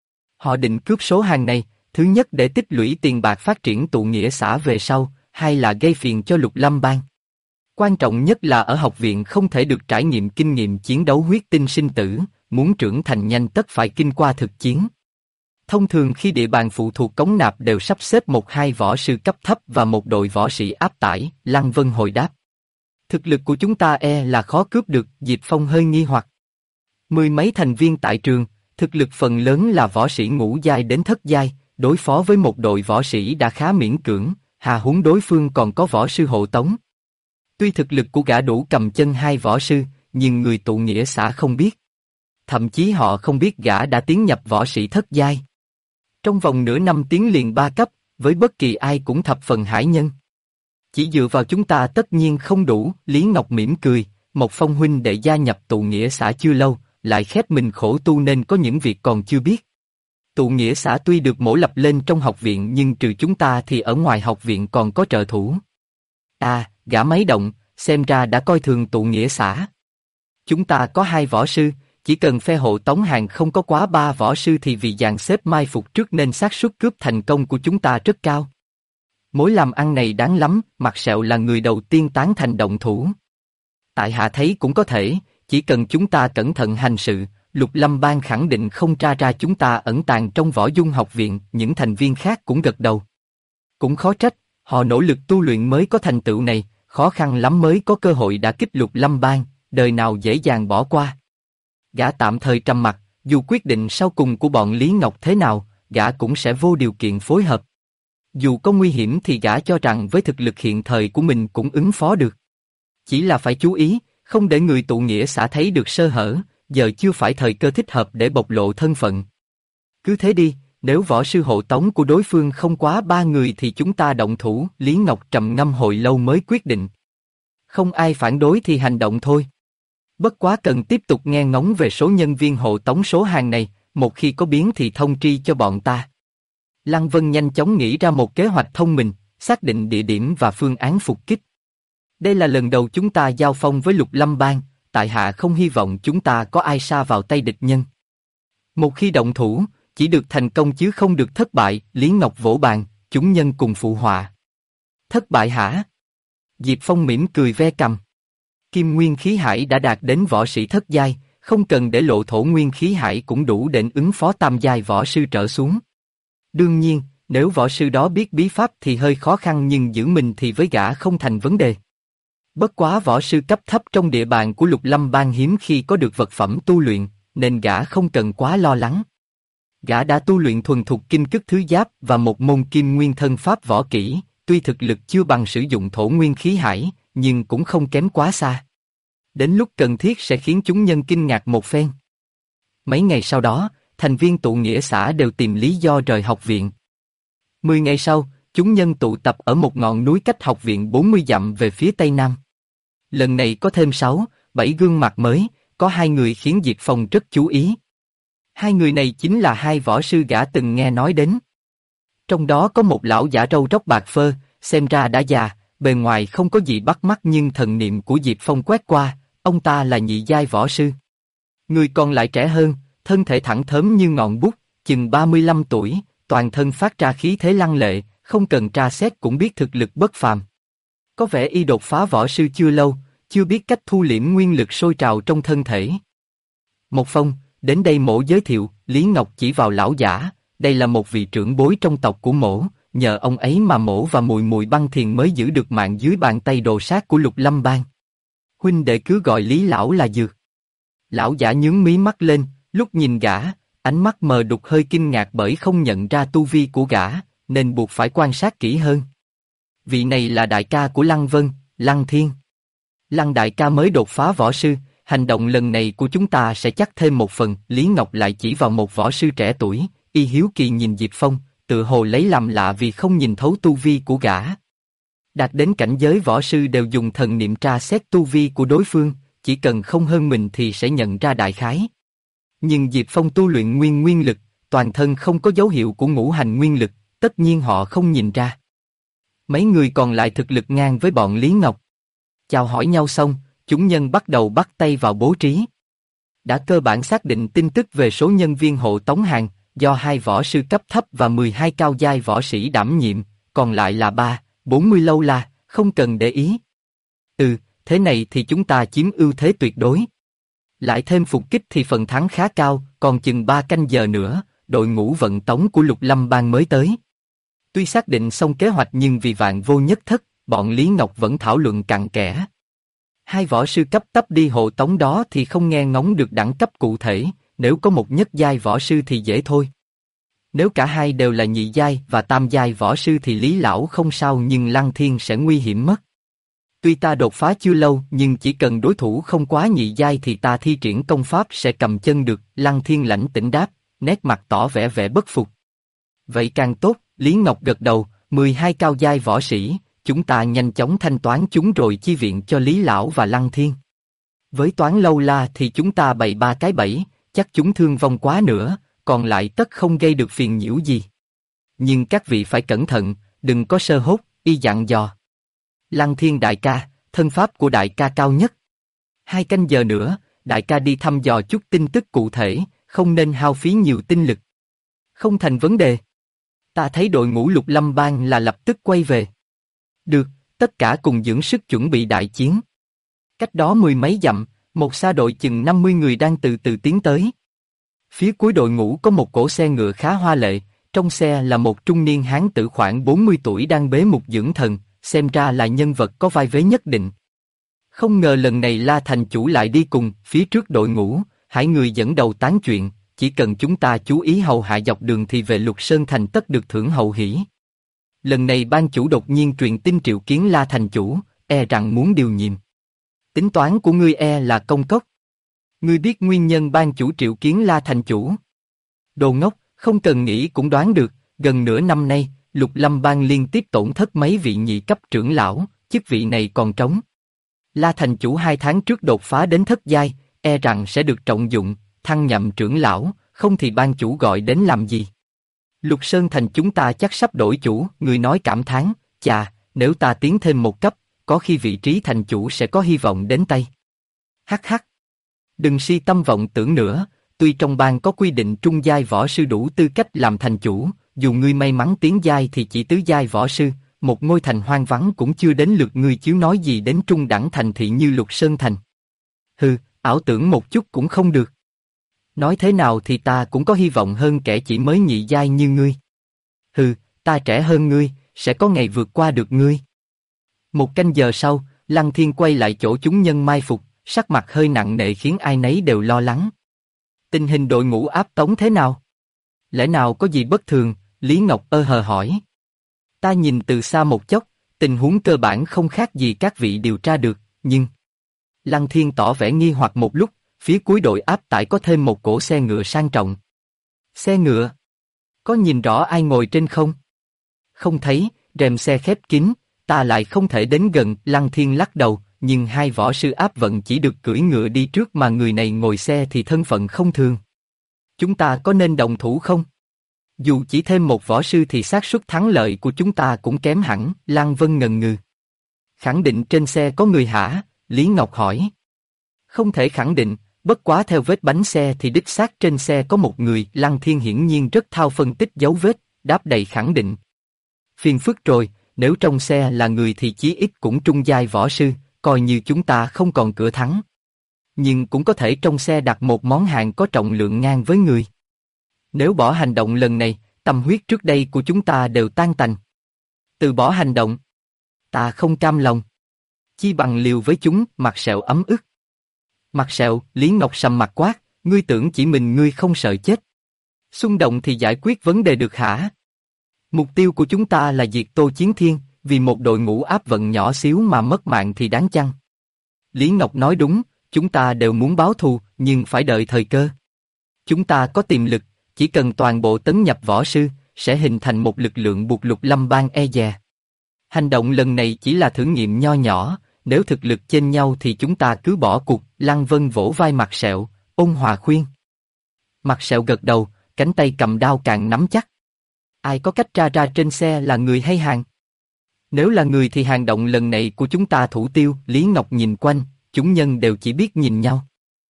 Họ định cướp số hàng này, thứ nhất để tích lũy tiền bạc phát triển tụ nghĩa xã về sau, hai là gây phiền cho Lục Lâm Bang. Quan trọng nhất là ở học viện không thể được trải nghiệm kinh nghiệm chiến đấu huyết tinh sinh tử, muốn trưởng thành nhanh tất phải kinh qua thực chiến. Thông thường khi địa bàn phụ thuộc cống nạp đều sắp xếp một hai võ sư cấp thấp và một đội võ sĩ áp tải, Lăng Vân hồi đáp. Thực lực của chúng ta là khó cướp được, Diệp Phong hơi nghi hoặc. Mười mấy thành viên tại trường, thực lực phần lớn là võ sĩ ngũ giai đến thất giai, đối phó với một đội võ sĩ đã khá miễn cưỡng, hà huống đối phương còn có võ sư hộ tống. Tuy thực lực của gã đủ cầm chân hai võ sư, nhưng người tụ nghĩa xã không biết. Thậm chí họ không biết gã đã tiến nhập võ sĩ thất giai. Trong vòng nửa năm tiến liền 3 cấp, với bất kỳ ai cũng thập phần hải nhân. Chỉ dựa vào chúng ta tất nhiên không đủ, Lý Ngọc mỉm cười, Mộc Phong huynh đệ gia nhập tụ nghĩa xã chưa lâu, lại khép mình khổ tu nên có những việc còn chưa biết. Tụ nghĩa xã tuy được mổ lập lên trong học viện nhưng trừ chúng ta thì ở ngoài học viện còn có trợ thủ. Gã máy động, xem ra đã coi thường tụ nghĩa xã. Chúng ta có 2 võ sư, chỉ cần phe hộ tống hàng không có quá 3 võ sư thì vì dàn xếp mai phục trước nên xác suất cướp thành công của chúng ta rất cao. Mối làm ăn này đáng lắm, Mặt Sẹo là người đầu tiên tán thành động thủ. Tại hạ thấy cũng có thể, chỉ cần chúng ta cẩn thận hành sự, Lục Lâm Bang khẳng định không tra ra chúng ta ẩn tàng trong Võ Dung học viện, những thành viên khác cũng gật đầu. Cũng khó trách, họ nỗ lực tu luyện mới có thành tựu này, khó khăn lắm mới có cơ hội đả kích Lục Lâm Bang, đời nào dễ dàng bỏ qua. Gã tạm thời trầm mặc, dù quyết định sau cùng của bọn Lý Ngọc thế nào, gã cũng sẽ vô điều kiện phối hợp. Dù có nguy hiểm thì gã cho rằng với thực lực hiện thời của mình cũng ứng phó được. Chỉ là phải chú ý, không để người tụ nghĩa xã thấy được sơ hở, giờ chưa phải thời cơ thích hợp để bộc lộ thân phận. Cứ thế đi, nếu võ sư hộ tống của đối phương không quá 3 người thì chúng ta động thủ, Lý Ngọc trầm ngâm hồi lâu mới quyết định. Không ai phản đối thì hành động thôi. Bất quá cần tiếp tục nghe ngóng về số nhân viên hộ tống số hàng này, một khi có biến thì thông tri cho bọn ta. Lăng Vân nhanh chóng nghĩ ra một kế hoạch thông minh, xác định địa điểm và phương án phục kích. Đây là lần đầu chúng ta giao phong với Lục Lâm Bang, tại hạ không hy vọng chúng ta có ai sa vào tay địch nhân. Một khi động thủ, chỉ được thành công chứ không được thất bại, Lý Ngọc vỗ bàn, chúng nhân cùng phụ họa. Thất bại hả? Diệp Phong mỉm cười ve cằm. Kim nguyên khí hải đã đạt đến võ sĩ thất giai, không cần để lộ thổ nguyên khí hải cũng đủ để ứng phó tam giai võ sư trở xuống. Đương nhiên, nếu võ sư đó biết bí pháp thì hơi khó khăn nhưng giữ mình thì với gã không thành vấn đề. Bất quá võ sư cấp thấp trong địa bàn của Lục Lâm Bang hiếm khi có được vật phẩm tu luyện, nên gã không cần quá lo lắng. Gã đã tu luyện thuần thục kim cức thứ giáp và một môn kim nguyên thân pháp võ kỹ, tuy thực lực chưa bằng sử dụng thổ nguyên khí hải, nhưng cũng không kém quá xa. Đến lúc cần thiết sẽ khiến chúng nhân kinh ngạc một phen. Mấy ngày sau đó, thành viên tụ nghĩa xã đều tìm lý do rời học viện. 10 ngày sau, chúng nhân tụ tập ở một ngọn núi cách học viện 40 dặm về phía tây nam. Lần này có thêm 6, 7 gương mặt mới, có 2 người khiến Diệp Phong rất chú ý. 2 người này chính là 2 võ sư gã từng nghe nói đến. Trong đó có một lão giả râu tóc bạc phơ, xem ra đã già, bề ngoài không có gì bắt mắt nhưng thần niệm của Diệp Phong quét qua, ông ta là nhị giai võ sư. Người còn lại trẻ hơn, thân thể thẳng thớm như ngọn bút, chừng 35 tuổi, toàn thân phát ra khí thế lăng lệ, không cần tra xét cũng biết thực lực bất phàm. Có vẻ y đột phá võ sư chưa lâu, chưa biết cách thu liễm nguyên lực sôi trào trong thân thể. Một Phong, đến đây mỗ giới thiệu, Lý Ngọc chỉ vào lão giả, đây là một vị trưởng bối trong tộc của mỗ, nhờ ông ấy mà mỗ và mùi mùi băng thiền mới giữ được mạng dưới bàn tay đồ sát của Lục Lâm Bang. Huynh đệ cứ gọi Lý lão là Dược. Lão giả nhướng mí mắt lên, lúc nhìn gã, ánh mắt mờ đục hơi kinh ngạc bởi không nhận ra tu vi của gã, nên buộc phải quan sát kỹ hơn. Vị này là đại ca của Lăng Vân, Lăng Thiên. Lăng đại ca mới đột phá võ sư, hành động lần này của chúng ta sẽ chắc thêm một phần. Lý Ngọc lại chỉ vào một võ sư trẻ tuổi, y hiếu kỳ nhìn Diệp Phong, tự hồ lấy làm lạ vì không nhìn thấu tu vi của gã. Đạt đến cảnh giới võ sư đều dùng thần niệm tra xét tu vi của đối phương, chỉ cần không hơn mình thì sẽ nhận ra đại khái. Nhưng Diệp Phong tu luyện nguyên lực, toàn thân không có dấu hiệu của ngũ hành nguyên lực, tất nhiên họ không nhìn ra. Mấy người còn lại thực lực ngang với bọn Lý Ngọc. Chào hỏi nhau xong, chúng nhân bắt đầu bắt tay vào bố trí. Đã cơ bản xác định tin tức về số nhân viên hộ tống hàng, do 2 võ sư cấp thấp và 12 cao giai võ sĩ đảm nhiệm, còn lại là 40 lâu la, không cần để ý. Thế này thì chúng ta chiếm ưu thế tuyệt đối. Lại thêm phục kích thì phần thắng khá cao, còn chừng 3 canh giờ nữa, đội ngũ vận tống của Lục Lâm Bang mới tới. Tuy xác định xong kế hoạch nhưng vì vạn vô nhất thất, bọn Lý Ngọc vẫn thảo luận cặn kẽ. 2 võ sư cấp thấp đi hộ tống đó thì không nghe ngóng được đẳng cấp cụ thể, nếu có một nhất giai võ sư thì dễ thôi. Nếu cả hai đều là nhị giai và tam giai võ sư thì Lý lão không sao nhưng Lăng Thiên sẽ nguy hiểm mất. Tuy ta đột phá chưa lâu nhưng chỉ cần đối thủ không quá nhị giai thì ta thi triển công pháp sẽ cầm chân được. Lăng Thiên lãnh tĩnh đáp, nét mặt tỏ vẻ vẻ bất phục. Vậy càng tốt, Lý Ngọc gật đầu, 12 cao giai võ sĩ, chúng ta nhanh chóng thanh toán chúng rồi chi viện cho Lý lão và Lăng Thiên. Với toán lâu la thì chúng ta bày 3 cái bẫy, chắc chúng thương vong quá nữa, còn lại tất không gây được phiền nhiễu gì. Nhưng các vị phải cẩn thận, đừng có sơ hốt, y dặn dò. Lăng Thiên đại ca, thân pháp của đại ca cao nhất. 2 canh giờ nữa, đại ca đi thăm dò chút tin tức cụ thể, không nên hao phí nhiều tinh lực. Không thành vấn đề. Ta thấy đội ngũ Lục Lâm Bang là lập tức quay về. Được, tất cả cùng dưỡng sức chuẩn bị đại chiến. Cách đó 10 mấy dặm, một xa đội chừng 50 người đang từ từ tiến tới. Phía cuối đội ngũ có một cỗ xe ngựa khá hoa lệ, trong xe là một trung niên hán tử khoảng 40 tuổi đang bế mục dưỡng thần, xem ra là nhân vật có vai vế nhất định. Không ngờ lần này La thành chủ lại đi cùng, phía trước đội ngũ, Hải người dẫn đầu tán chuyện, chỉ cần chúng ta chú ý hầu hạ dọc đường thì về Lục Sơn thành tất được thưởng hậu hỷ. Lần này ban chủ đột nhiên truyền tin triệu kiến La thành chủ, e rằng muốn điều nhiệm. Tính toán của ngươi e là công cốc. Ngươi biết nguyên nhân ban chủ triệu kiến La thành chủ? Đồ ngốc, không cần nghĩ cũng đoán được, gần nửa năm nay, Lục Lâm Bang liên tiếp tổn thất mấy vị nhị cấp trưởng lão, chức vị này còn trống. La thành chủ 2 tháng trước đột phá đến thất giai, e rằng sẽ được trọng dụng, thăng nhậm trưởng lão, không thì ban chủ gọi đến làm gì? Lục Sơn thành chúng ta chắc sắp đổi chủ, người nói cảm thán, chà, nếu ta tiến thêm một cấp, có khi vị trí thành chủ sẽ có hy vọng đến tay. Hắc hắc. Đừng si tâm vọng tưởng nữa, tuy trong bang có quy định trung giai võ sư đủ tư cách làm thành chủ, dù ngươi may mắn tiến giai thì chỉ tứ giai võ sư, một ngôi thành hoang vắng cũng chưa đến lượt ngươi chiếu nói gì đến trung đẳng thành thị như Lục Sơn thành. Hừ, ảo tưởng một chút cũng không được. Nói thế nào thì ta cũng có hy vọng hơn kẻ chỉ mới nhị giai như ngươi. Hừ, ta trẻ hơn ngươi, sẽ có ngày vượt qua được ngươi. 1 canh giờ sau, Lăng Thiên quay lại chỗ chúng nhân mai phục, sắc mặt hơi nặng nề khiến ai nấy đều lo lắng. Tình hình đội ngũ áp tống thế nào? Lẽ nào có gì bất thường? Lý Ngọc ơ hờ hỏi. Ta nhìn từ xa một chốc, tình huống cơ bản không khác gì các vị điều tra được, nhưng... Lăng Thiên tỏ vẻ nghi hoặc một lúc, phía cuối đội áp tải có thêm một cỗ xe ngựa sang trọng. Xe ngựa? Có nhìn rõ ai ngồi trên không? Không thấy, rèm xe khép kín, ta lại không thể đến gần. Lăng Thiên lắc đầu, nhưng 2 võ sư áp vận chỉ được cưỡi ngựa đi trước mà người này ngồi xe thì thân phận không thường. Chúng ta có nên đồng thủ không? Dù chỉ thêm một võ sư thì xác suất thắng lợi của chúng ta cũng kém hẳn. Lăng Vân ngần ngừ. Khẳng định trên xe có người hả? Lý Ngọc hỏi. Không thể khẳng định, bất quá theo vết bánh xe thì đích xác trên xe có một người. Lăng Thiên hiển nhiên rất thao phân tích dấu vết, đáp đầy khẳng định. Phiền phức rồi, nếu trong xe là người thì chí ít cũng trung giai võ sư, coi như chúng ta không còn cửa thắng. Nhưng cũng có thể trong xe đặt một món hàng có trọng lượng ngang với người. Nếu bỏ hành động lần này, tâm huyết trước đây của chúng ta đều tan tành. Từ bỏ hành động. Ta không cam lòng. Chi bằng liều với chúng, Mặt Sẹo ấm ức. Mặt Sẹo, Lý Ngọc sầm mặt quát, ngươi tưởng chỉ mình ngươi không sợ chết. Xung động thì giải quyết vấn đề được hả? Mục tiêu của chúng ta là diệt Tô Chiến Thiên, vì một đội ngũ áp vận nhỏ xíu mà mất mạng thì đáng chăng? Lý Ngọc nói đúng, chúng ta đều muốn báo thù, nhưng phải đợi thời cơ. Chúng ta có tiềm lực, chỉ cần toàn bộ tấn nhập võ sư, sẽ hình thành một lực lượng buộc Lục Lâm Bang e dè. Hành động lần này chỉ là thử nghiệm nho nhỏ, nếu thực lực chênh nhau thì chúng ta cứ bỏ cuộc. Lăng Vân vỗ vai Mặt Sẹo, ôn hòa khuyên. Mặt Sẹo gật đầu, cánh tay cầm đao càng nắm chắc. Ai có cách tra ra trên xe là người hay hàng? Nếu là người thì hành động lần này của chúng ta thủ tiêu. Lý Ngọc nhìn quanh, chúng nhân đều chỉ biết nhìn nhau.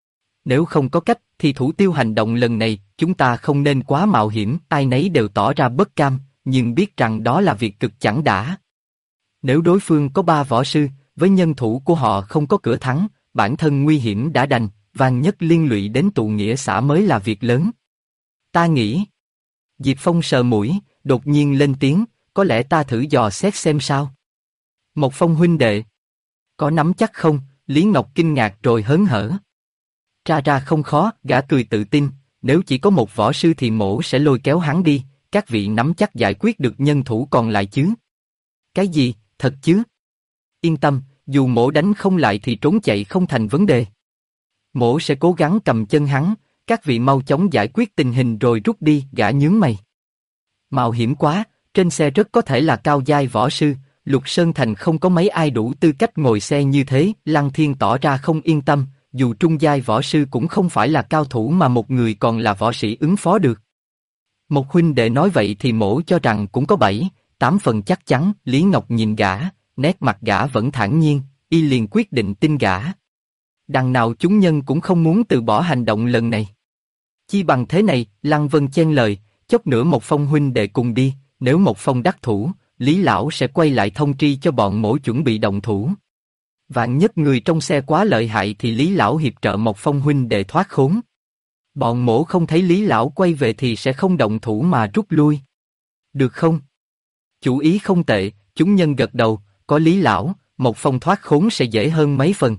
Nếu không có cách thì thủ tiêu hành động lần này, chúng ta không nên quá mạo hiểm. Ai nấy đều tỏ ra bất cam, nhưng biết rằng đó là việc cực chẳng đã. Nếu đối phương có 3 võ sư, với nhân thủ của họ không có cửa thắng, bản thân nguy hiểm đã đành, vạn nhất liên lụy đến tụ nghĩa xã mới là việc lớn. Ta nghĩ. Diệp Phong sờ mũi, đột nhiên lên tiếng, có lẽ ta thử dò xét xem sao. Một Phong huynh đệ. Có nắm chắc không? Lý Ngọc kinh ngạc rồi hớn hở. Tra ra không khó, gã cười tự tin, nếu chỉ có một võ sư thì mổ sẽ lôi kéo hắn đi, các vị nắm chắc giải quyết được nhân thủ còn lại chứ? Cái gì, thật chứ? Yên tâm, dù mổ đánh không lại thì trốn chạy không thành vấn đề. Mổ sẽ cố gắng cầm chân hắn, các vị mau chóng giải quyết tình hình rồi rút đi. Gã nhướng mày. Mạo hiểm quá, trên xe rất có thể là cao giai võ sư, Lục Sơn Thành không có mấy ai đủ tư cách ngồi xe như thế. Lăng Thiên tỏ ra không yên tâm, dù trung giai võ sư cũng không phải là cao thủ mà một người còn là võ sĩ ứng phó được. Một huynh đệ nói vậy thì mổ cho rằng cũng có 7-8 phần chắc chắn. Lý Ngọc nhìn gã, nét mặt gã vẫn thản nhiên, y liền quyết định tin gã. Đằng nào chúng nhân cũng không muốn từ bỏ hành động lần này. Chi bằng thế này, Lăng Vân chen lời, chốc nữa Một Phong huynh đệ cùng đi, nếu Một Phong đắc thủ, Lý lão sẽ quay lại thông tri cho bọn mổ chuẩn bị động thủ. Vạn nhất người trong xe quá lợi hại thì Lý lão hiệp trợ Một Phong huynh đệ thoát khốn. Bọn mổ không thấy Lý lão quay về thì sẽ không động thủ mà rút lui. Được không? Chủ ý không tệ, chúng nhân gật đầu, có Lý lão, Một Phong thoát khốn sẽ dễ hơn mấy phần.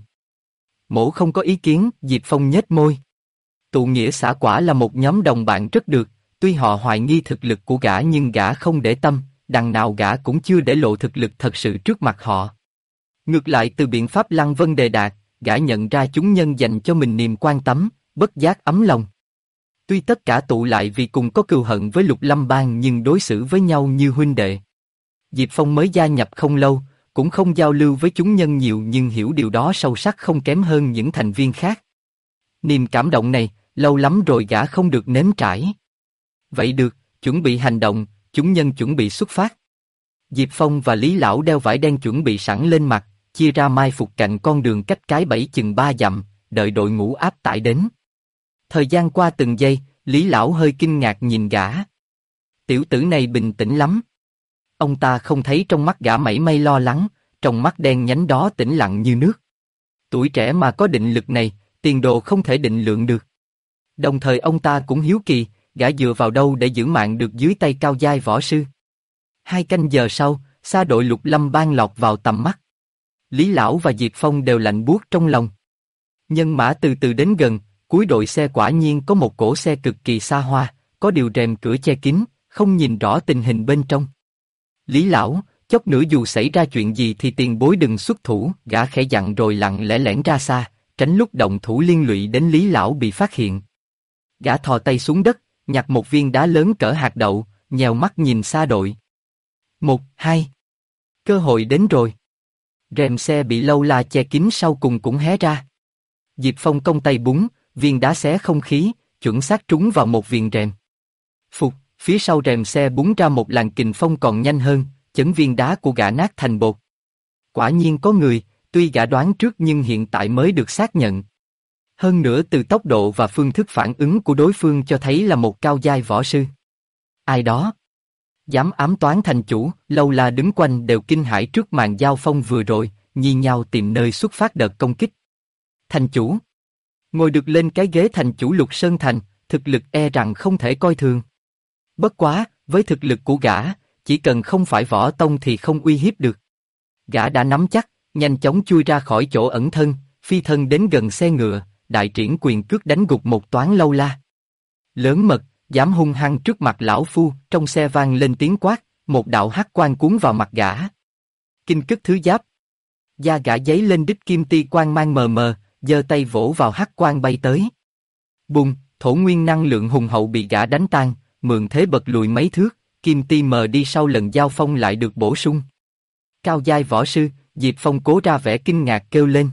Mổ không có ý kiến. Diệp Phong nhếch môi. Tụ nghĩa xã quả là một nhóm đồng bạn rất được, tuy họ hoài nghi thực lực của gã nhưng gã không để tâm, đằng nào gã cũng chưa để lộ thực lực thật sự trước mặt họ. Ngược lại từ biện pháp Lăng Vân đề đạt, gã nhận ra chúng nhân dành cho mình niềm quan tâm, bất giác ấm lòng. Tuy tất cả tụ lại vì cùng có cừu hận với Lục Lâm Bang nhưng đối xử với nhau như huynh đệ. Diệp Phong mới gia nhập không lâu, cũng không giao lưu với chúng nhân nhiều nhưng hiểu điều đó sâu sắc không kém hơn những thành viên khác. Niềm cảm động này, lâu lắm rồi gã không được nếm trải. Vậy được, chuẩn bị hành động, chúng nhân chuẩn bị xuất phát. Diệp Phong và Lý lão đeo vải đen chuẩn bị sẵn lên mặt, chia ra mai phục cạnh con đường cách cái bẫy chừng 3 dặm, đợi đội ngũ áp tải đến. Thời gian qua từng giây, Lý lão hơi kinh ngạc nhìn gã. Tiểu tử này bình tĩnh lắm. Ông ta không thấy trong mắt gã mảy may lo lắng, trong mắt đen nhánh đó tĩnh lặng như nước. Tuổi trẻ mà có định lực này, tiền đồ không thể định lượng được. Đồng thời ông ta cũng hiếu kỳ, gã dựa vào đâu để giữ mạng được dưới tay cao giai võ sư. 2 canh giờ sau, xa đội Lục Lâm Bang lọt vào tầm mắt. Lý lão và Diệp Phong đều lạnh buốt trong lòng. Nhân mã từ từ đến gần, cuối đội xe quả nhiên có một cỗ xe cực kỳ xa hoa, có điều rèm cửa che kín, không nhìn rõ tình hình bên trong. Lý lão, chốc nữa dù xảy ra chuyện gì thì tiền bối đừng xuất thủ. Gã khẽ dặn rồi lặng lẽ lẻn ra xa, tránh lúc động thủ liên lụy đến Lý lão bị phát hiện. Gã thò tay xuống đất, nhặt một viên đá lớn cỡ hạt đậu, nhèo mắt nhìn xa đội. 1, 2. Cơ hội đến rồi. Rèm xe bị lâu la che kín sau cùng cũng hé ra. Diệp Phong cong tay búng, viên đá xé không khí, chuẩn xác trúng vào một viền rèm. Phục, phía sau rèm xe búng ra một làn kình phong còn nhanh hơn, chấn viên đá của gã nát thành bột. Quả nhiên có người, tuy gã đoán trước nhưng hiện tại mới được xác nhận. Hơn nữa từ tốc độ và phương thức phản ứng của đối phương cho thấy là một cao giai võ sư. Ai đó? Dám ám toán thành chủ, lâu la đứng quanh đều kinh hãi trước màn giao phong vừa rồi, nhì nhau tìm nơi xuất phát đợt công kích. Thành chủ. Ngồi được lên cái ghế thành chủ Lục Sơn Thành, thực lực e rằng không thể coi thường. Bất quá, với thực lực của gã, chỉ cần không phải võ tông thì không uy hiếp được. Gã đã nắm chắc, nhanh chóng chui ra khỏi chỗ ẩn thân, phi thân đến gần xe ngựa, đại triển quyền cước đánh gục một toán lâu la. Lớn mật, dám hung hăng trước mặt lão phu, trong xe vang lên tiếng quát, một đạo hắc quang cuốn vào mặt gã. Kinh cức thứ giáp. Da gã giấy lên đích kim ti quang mang mờ mờ, giơ tay vỗ vào hắc quang bay tới. Bùng, thổ nguyên năng lượng hùng hậu bị gã đánh tan, mượn thế bật lùi mấy thước, kim ti mờ đi sau lần giao phong lại được bổ sung. Cao giai võ sư, Diệp Phong cố ra vẻ kinh ngạc kêu lên.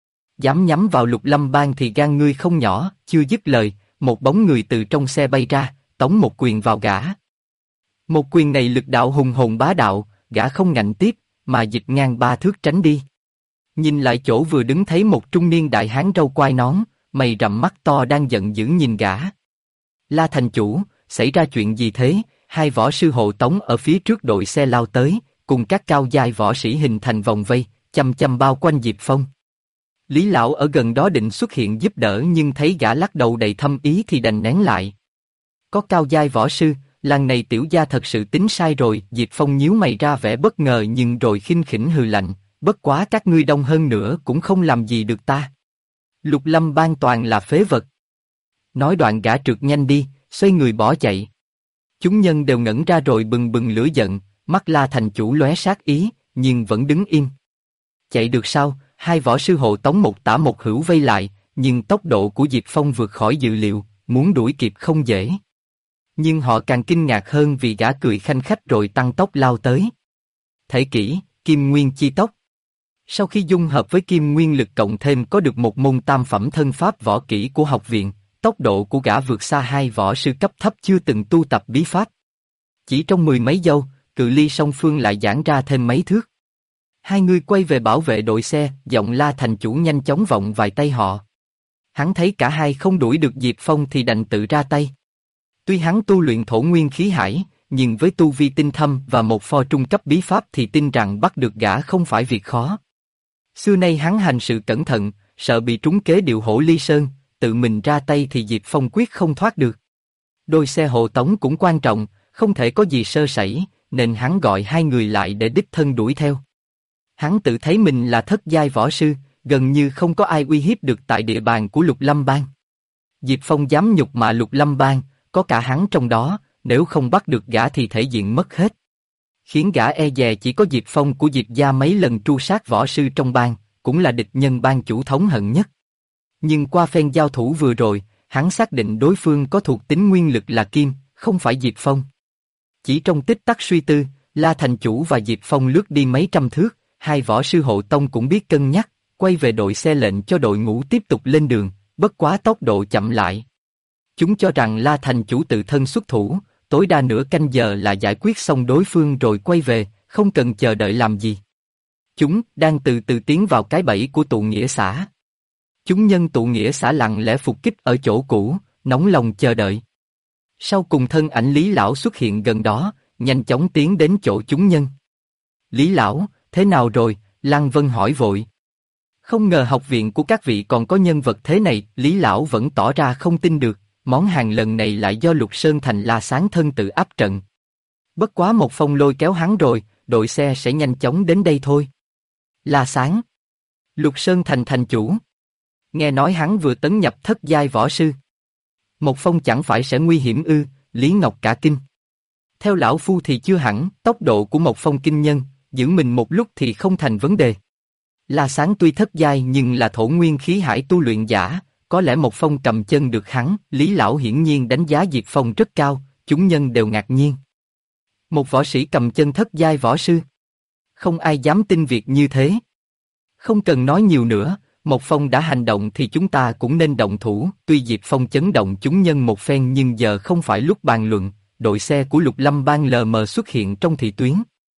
Dám nhắm vào Lục Lâm Bang thì gan ngươi không nhỏ, chưa dứt lời, một bóng người từ trong xe bay ra, tống một quyền vào gã. Một quyền này lực đạo hùng hồn bá đạo, gã không ngạnh tiếp, mà dịch ngang 3 thước tránh đi. Nhìn lại chỗ vừa đứng thấy một trung niên đại hán râu quai nón, mày rậm mắt to đang giận dữ nhìn gã. La thành chủ, xảy ra chuyện gì thế? Hai võ sư hộ tống ở phía trước đội xe lao tới, cùng các cao giai võ sĩ hình thành vòng vây, chăm chăm bao quanh Diệp Phong. Lý lão ở gần đó định xuất hiện giúp đỡ nhưng thấy gã lắc đầu đầy thâm ý thì đành nén lại. Có cao giai võ sư, lần này tiểu gia thật sự tính sai rồi. Diệp Phong nhíu mày ra vẻ bất ngờ nhưng rồi khinh khỉnh hừ lạnh, bất quá các ngươi đông hơn nữa cũng không làm gì được ta. Lục Lâm Bang toàn là phế vật. Nói đoạn gã trượt nhanh đi, xoay người bỏ chạy. Chúng nhân đều ngẩn ra rồi bừng bừng lửa giận, mắt La thành chủ lóe sát ý, nhưng vẫn đứng im. Chạy được sao? Hai võ sư hộ tống một tả một hữu vây lại, nhưng tốc độ của Diệp Phong vượt khỏi dự liệu, muốn đuổi kịp không dễ. Nhưng họ càng kinh ngạc hơn vì gã cười khanh khách rồi tăng tốc lao tới. Thể kỹ, Kim Nguyên Chi Tốc. Sau khi dung hợp với Kim Nguyên lực cộng thêm có được một môn tam phẩm thân pháp võ kỹ của học viện, tốc độ của gã vượt xa hai võ sư cấp thấp chưa từng tu tập bí pháp. Chỉ trong 10 mấy giây, cự ly song phương lại giãn ra thêm mấy thước. Hai người quay về bảo vệ đội xe, giọng La thành chủ nhanh chóng vọng vài tay họ. Hắn thấy cả hai không đuổi được Diệp Phong thì đành tự ra tay. Tuy hắn tu luyện thổ nguyên khí hải, nhưng với tu vi tinh thâm và một pho trung cấp bí pháp thì tin rằng bắt được gã không phải việc khó. Xưa nay hắn hành sự cẩn thận, sợ bị trúng kế điệu hổ ly sơn, tự mình ra tay thì Diệp Phong quyết không thoát được. Đôi xe hộ tống cũng quan trọng, không thể có gì sơ sẩy, nên hắn gọi hai người lại để đích thân đuổi theo. Hắn tự thấy mình là thất giai võ sư, gần như không có ai uy hiếp được tại địa bàn của Lục Lâm Bang. Diệp Phong dám nhục mạ Lục Lâm Bang, có cả hắn trong đó, nếu không bắt được gã thì thể diện mất hết. Khiến gã e dè chỉ có Diệp Phong của Diệp gia mấy lần tru sát võ sư trong bang, cũng là địch nhân bang chủ thống hận nhất. Nhưng qua phen giao thủ vừa rồi, hắn xác định đối phương có thuộc tính nguyên lực là kim, không phải Diệp Phong. Chỉ trong tích tắc suy tư, La thành chủ và Diệp Phong lướt đi mấy trăm thước, hai võ sư hộ tông cũng biết cân nhắc, quay về đội xe lệnh cho đội ngũ tiếp tục lên đường, bất quá tốc độ chậm lại. Chúng cho rằng La thành chủ tự thân xuất thủ, tối đa nửa canh giờ là giải quyết xong đối phương rồi quay về, không cần chờ đợi làm gì. Chúng đang từ từ tiến vào cái bẫy của tụ nghĩa xã. Chúng nhân tụ nghĩa xã lặng lẽ phục kích ở chỗ cũ, nóng lòng chờ đợi. Sau cùng thân ảnh Lý lão xuất hiện gần đó, nhanh chóng tiến đến chỗ chúng nhân. Lý lão, thế nào rồi? Lăng Vân hỏi vội. Không ngờ học viện của các vị còn có nhân vật thế này. Lý lão vẫn tỏ ra không tin được, món hàng lần này lại do Lục Sơn Thành La Sáng thân tự áp trận. Bất quá một phong lôi kéo hắn rồi, đội xe sẽ nhanh chóng đến đây thôi. La Sáng, Lục Sơn Thành thành chủ. Nghe nói hắn vừa tấn nhập thất giai võ sư. Một phong chẳng phải sẽ nguy hiểm ư? Lý Ngọc cả kinh. Theo lão phu thì chưa hẳn, tốc độ của một phong kinh nhân, giữ mình một lúc thì không thành vấn đề. La Sáng tuy thất giai nhưng là thổ nguyên khí hải tu luyện giả, có lẽ một phong cầm chân được hắn. Lý lão hiển nhiên đánh giá Diệp Phong rất cao, chúng nhân đều ngạc nhiên. Một võ sĩ cầm chân thất giai võ sư. Không ai dám tin việc như thế. Không cần nói nhiều nữa, một phong đã hành động thì chúng ta cũng nên động thủ. Tuy Diệp Phong chấn động chúng nhân một phen nhưng giờ không phải lúc bàn luận. Đội xe của Lục Lâm Bang lờ mờ xuất hiện trong thị tuyến.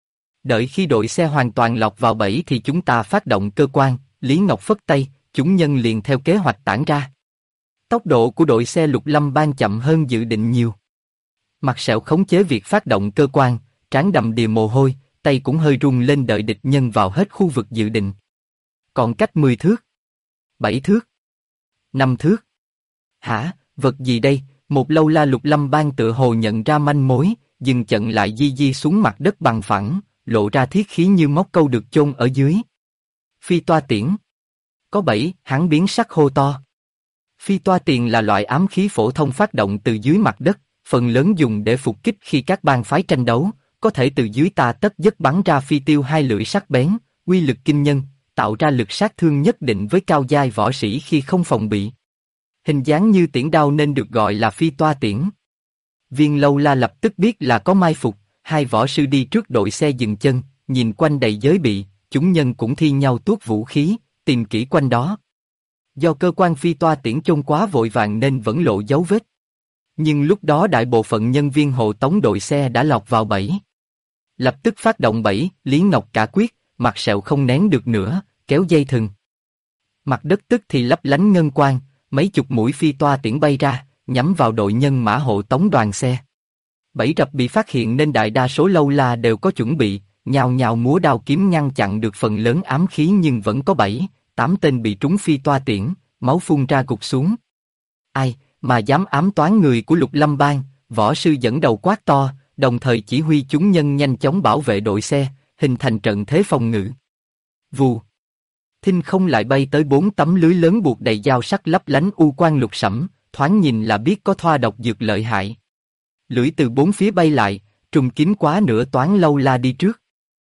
Đợi khi đội xe hoàn toàn lọt vào bẫy thì chúng ta phát động cơ quan. Lý Ngọc phất tay, chúng nhân liền theo kế hoạch tản ra. Tốc độ của đội xe Lục Lâm Bang chậm hơn dự định nhiều. Mặt sẹo khống chế việc phát động cơ quan, trán đầm đìa mồ hôi, tay cũng hơi run lên đợi địch nhân vào hết khu vực dự định. Còn cách 10 thước, 7 thước, 5 thước. Hả, vật gì đây? Một lâu la Lục Lâm Bang tựa hồ nhận ra manh mối, dừng chận lại di di xuống mặt đất bằng phẳng, lộ ra thiết khí như móc câu được chôn ở dưới. Phi toa tiễn. Có 7, hắn biến sắc hô to. Phi toa tiễn là loại ám khí phổ thông phát động từ dưới mặt đất, phần lớn dùng để phục kích khi các bang phái tranh đấu, có thể từ dưới ta tất giấc bắn ra phi tiêu hai lưỡi sắc bén, uy lực kinh nhân, tạo ra lực sát thương nhất định với cao giai võ sĩ khi không phòng bị. Hình dáng như tiễn đao nên được gọi là phi toa tiễn. Viên lâu la lập tức biết là có mai phục, hai võ sư đi trước đội xe dừng chân, nhìn quanh đầy giới bị, chúng nhân cũng thi nhau tuốt vũ khí, tìm kỹ quanh đó. Do cơ quan phi toa tiễn chôn quá vội vàng nên vẫn lộ dấu vết. Nhưng lúc đó đại bộ phận nhân viên hộ tống đội xe đã lọt vào bẫy. Lập tức phát động bẫy, Lý Ngọc cả quyết, mặt sẹo không nén được nữa, kéo dây thừng. Mặt đất tức thì lấp lánh ngân quang, mấy chục mũi phi toa tiễn bay ra, nhắm vào đội nhân mã hộ tống đoàn xe. Bẫy rập bị phát hiện nên đại đa số lâu la đều có chuẩn bị, nhào nhào múa đao kiếm ngăn chặn được phần lớn ám khí nhưng vẫn có 7, 8 tên bị trúng phi toa tiễn, máu phun ra gục xuống. Ai mà dám ám toán người của Lục Lâm Bang? Võ sư dẫn đầu quát to, đồng thời chỉ huy chúng nhân nhanh chóng bảo vệ đội xe, hình thành trận thế phòng ngự. Vù. Thinh không lại bay tới 4 tấm lưới lớn buộc đầy dao sắc lấp lánh u quang lục sẫm, thoáng nhìn là biết có thoa độc dược lợi hại. Lưỡi từ 4 phía bay lại, trùng kín quá nửa toán lâu la đi trước.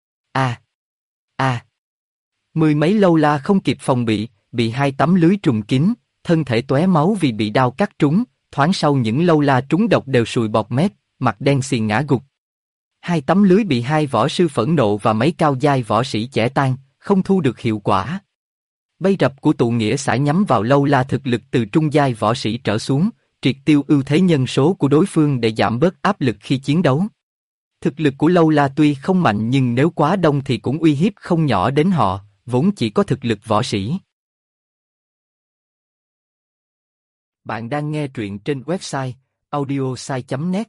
Mười mấy lâu la không kịp phòng bị 2 tấm lưới trùng kín, thân thể tóe máu vì bị đao cắt trúng, thoáng sau những lâu la trúng độc đều sùi bọt mép, mặt đen xì ngã gục. 2 tấm lưới bị 2 võ sư phẫn nộ và mấy cao giai võ sĩ chẻ tan, không thu được hiệu quả. Bẫy rập của tụ nghĩa xã nhắm vào lâu la thực lực từ trung giai võ sĩ trở xuống, triệt tiêu ưu thế nhân số của đối phương để giảm bớt áp lực khi chiến đấu. Thực lực của lâu la tuy không mạnh nhưng nếu quá đông thì cũng uy hiếp không nhỏ đến họ, vốn chỉ có thực lực võ sĩ. Bạn đang nghe truyện trên website audiosai.net.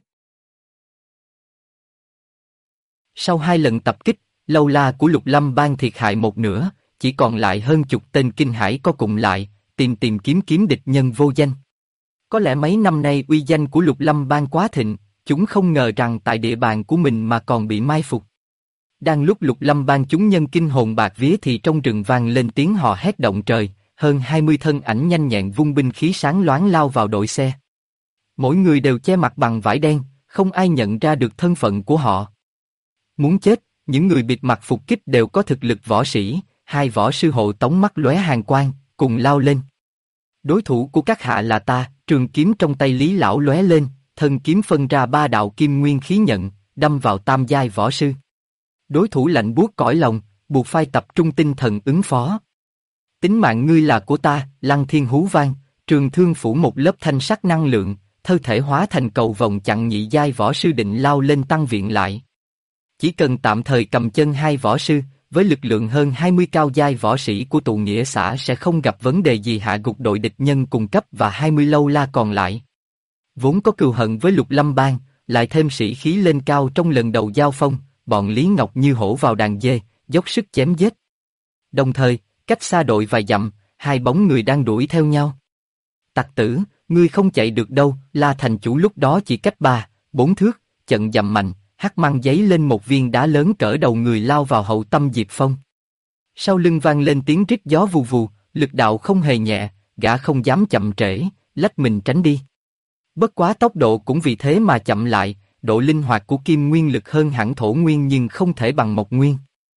Sau 2 lần tập kích, lâu la của Lục Lâm Bang thiệt hại một nửa, chỉ còn lại hơn chục tên kinh hải có cùng lại, tìm kiếm địch nhân vô danh. Có lẽ mấy năm nay uy danh của Lục Lâm Bang quá thịnh, chúng không ngờ rằng tại địa bàn của mình mà còn bị mai phục. Đang lúc Lục Lâm Bang chúng nhân kinh hồn bạt vía thì trong rừng vang lên tiếng hò hét động trời, hơn 20 thân ảnh nhanh nhẹn vung binh khí sáng loáng lao vào đội xe. Mỗi người đều che mặt bằng vải đen, không ai nhận ra được thân phận của họ. Muốn chết, những người bịt mặt phục kích đều có thực lực võ sĩ, 2 võ sư hộ tống mắt lóe hàn quang, cùng lao lên. Đối thủ của các hạ là ta, trường kiếm trong tay Lý lão lóe lên, thân kiếm phân ra 3 đạo kim nguyên khí nhận, đâm vào tam giai võ sư. Đối thủ lạnh buốt cõi lòng, buộc phải tập trung tinh thần ứng phó. Tính mạng ngươi là của ta, Lăng Thiên hú vang, trường thương phủ một lớp thanh sắc năng lượng, thân thể hóa thành cầu vòng chặn nhị giai võ sư định lao lên tăng viện lại. Chỉ cần tạm thời cầm chân 2 võ sư, với lực lượng hơn 20 cao giai võ sĩ của tụ nghĩa xã sẽ không gặp vấn đề gì hạ gục đội địch nhân cùng cấp và 20 lâu la còn lại. Vốn có cừu hận với Lục Lâm Bang, lại thêm sĩ khí lên cao trong lần đầu giao phong, bọn Lý Ngọc như hổ vào đàn dê, dốc sức chém giết. Đồng thời, cách xa đội vài dặm, 2 bóng người đang đuổi theo nhau. Tặc tử, ngươi không chạy được đâu, La thành chủ lúc đó chỉ cách 3-4 thước, chận dầm mạnh, hắc mang giấy lên một viên đá lớn cỡ đầu người lao vào hậu tâm Diệp Phong. Sau lưng vang lên tiếng rít gió vù vù, lực đạo không hề nhẹ, gã không dám chậm trễ, lách mình tránh đi. Bất quá tốc độ cũng vì thế mà chậm lại, độ linh hoạt của kim nguyên lực hơn hẳn thổ nguyên nhưng không thể bằng mộc nguyên.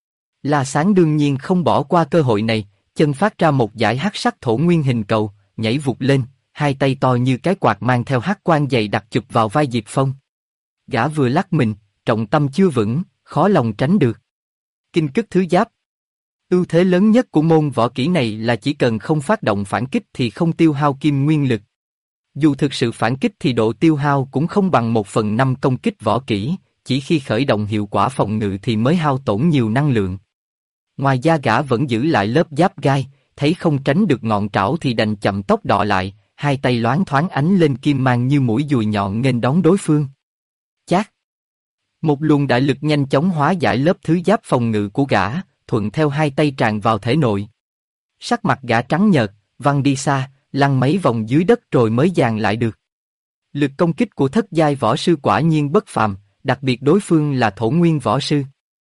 La Sáng đương nhiên không bỏ qua cơ hội này, chân phát ra một dải hắc sắc thổ nguyên hình cầu, nhảy vụt lên, 2 tay to như cái quạt mang theo hắc quang dày đặc chụp vào vai Diệp Phong. Gã vừa lắc mình, trọng tâm chưa vững, khó lòng tránh được. Kinh cức thứ giáp. Ưu thế lớn nhất của môn võ kỹ này là chỉ cần không phát động phản kích thì không tiêu hao kim nguyên lực. Dù thực sự phản kích thì độ tiêu hao cũng không bằng 1/5 công kích võ kỹ, chỉ khi khởi động hiệu quả phòng ngự thì mới hao tổn nhiều năng lượng. Ngoài ra gã vẫn giữ lại lớp giáp gai, thấy không tránh được ngọn trảo thì đành chậm tốc độ lại, 2 tay loáng thoáng ánh lên kim mang như mũi dùi nhọn nghênh đón đối phương. Chát. Một luồng đại lực nhanh chóng hóa giải lớp thứ giáp phòng ngự của gã, thuận theo hai tay tràn vào thể nội. Sắc mặt gã trắng nhợt, văng đi xa, lăn mấy vòng dưới đất rồi mới dàn lại được. Lực công kích của thất giai võ sư quả nhiên bất phàm, đặc biệt đối phương là thổ nguyên võ sư.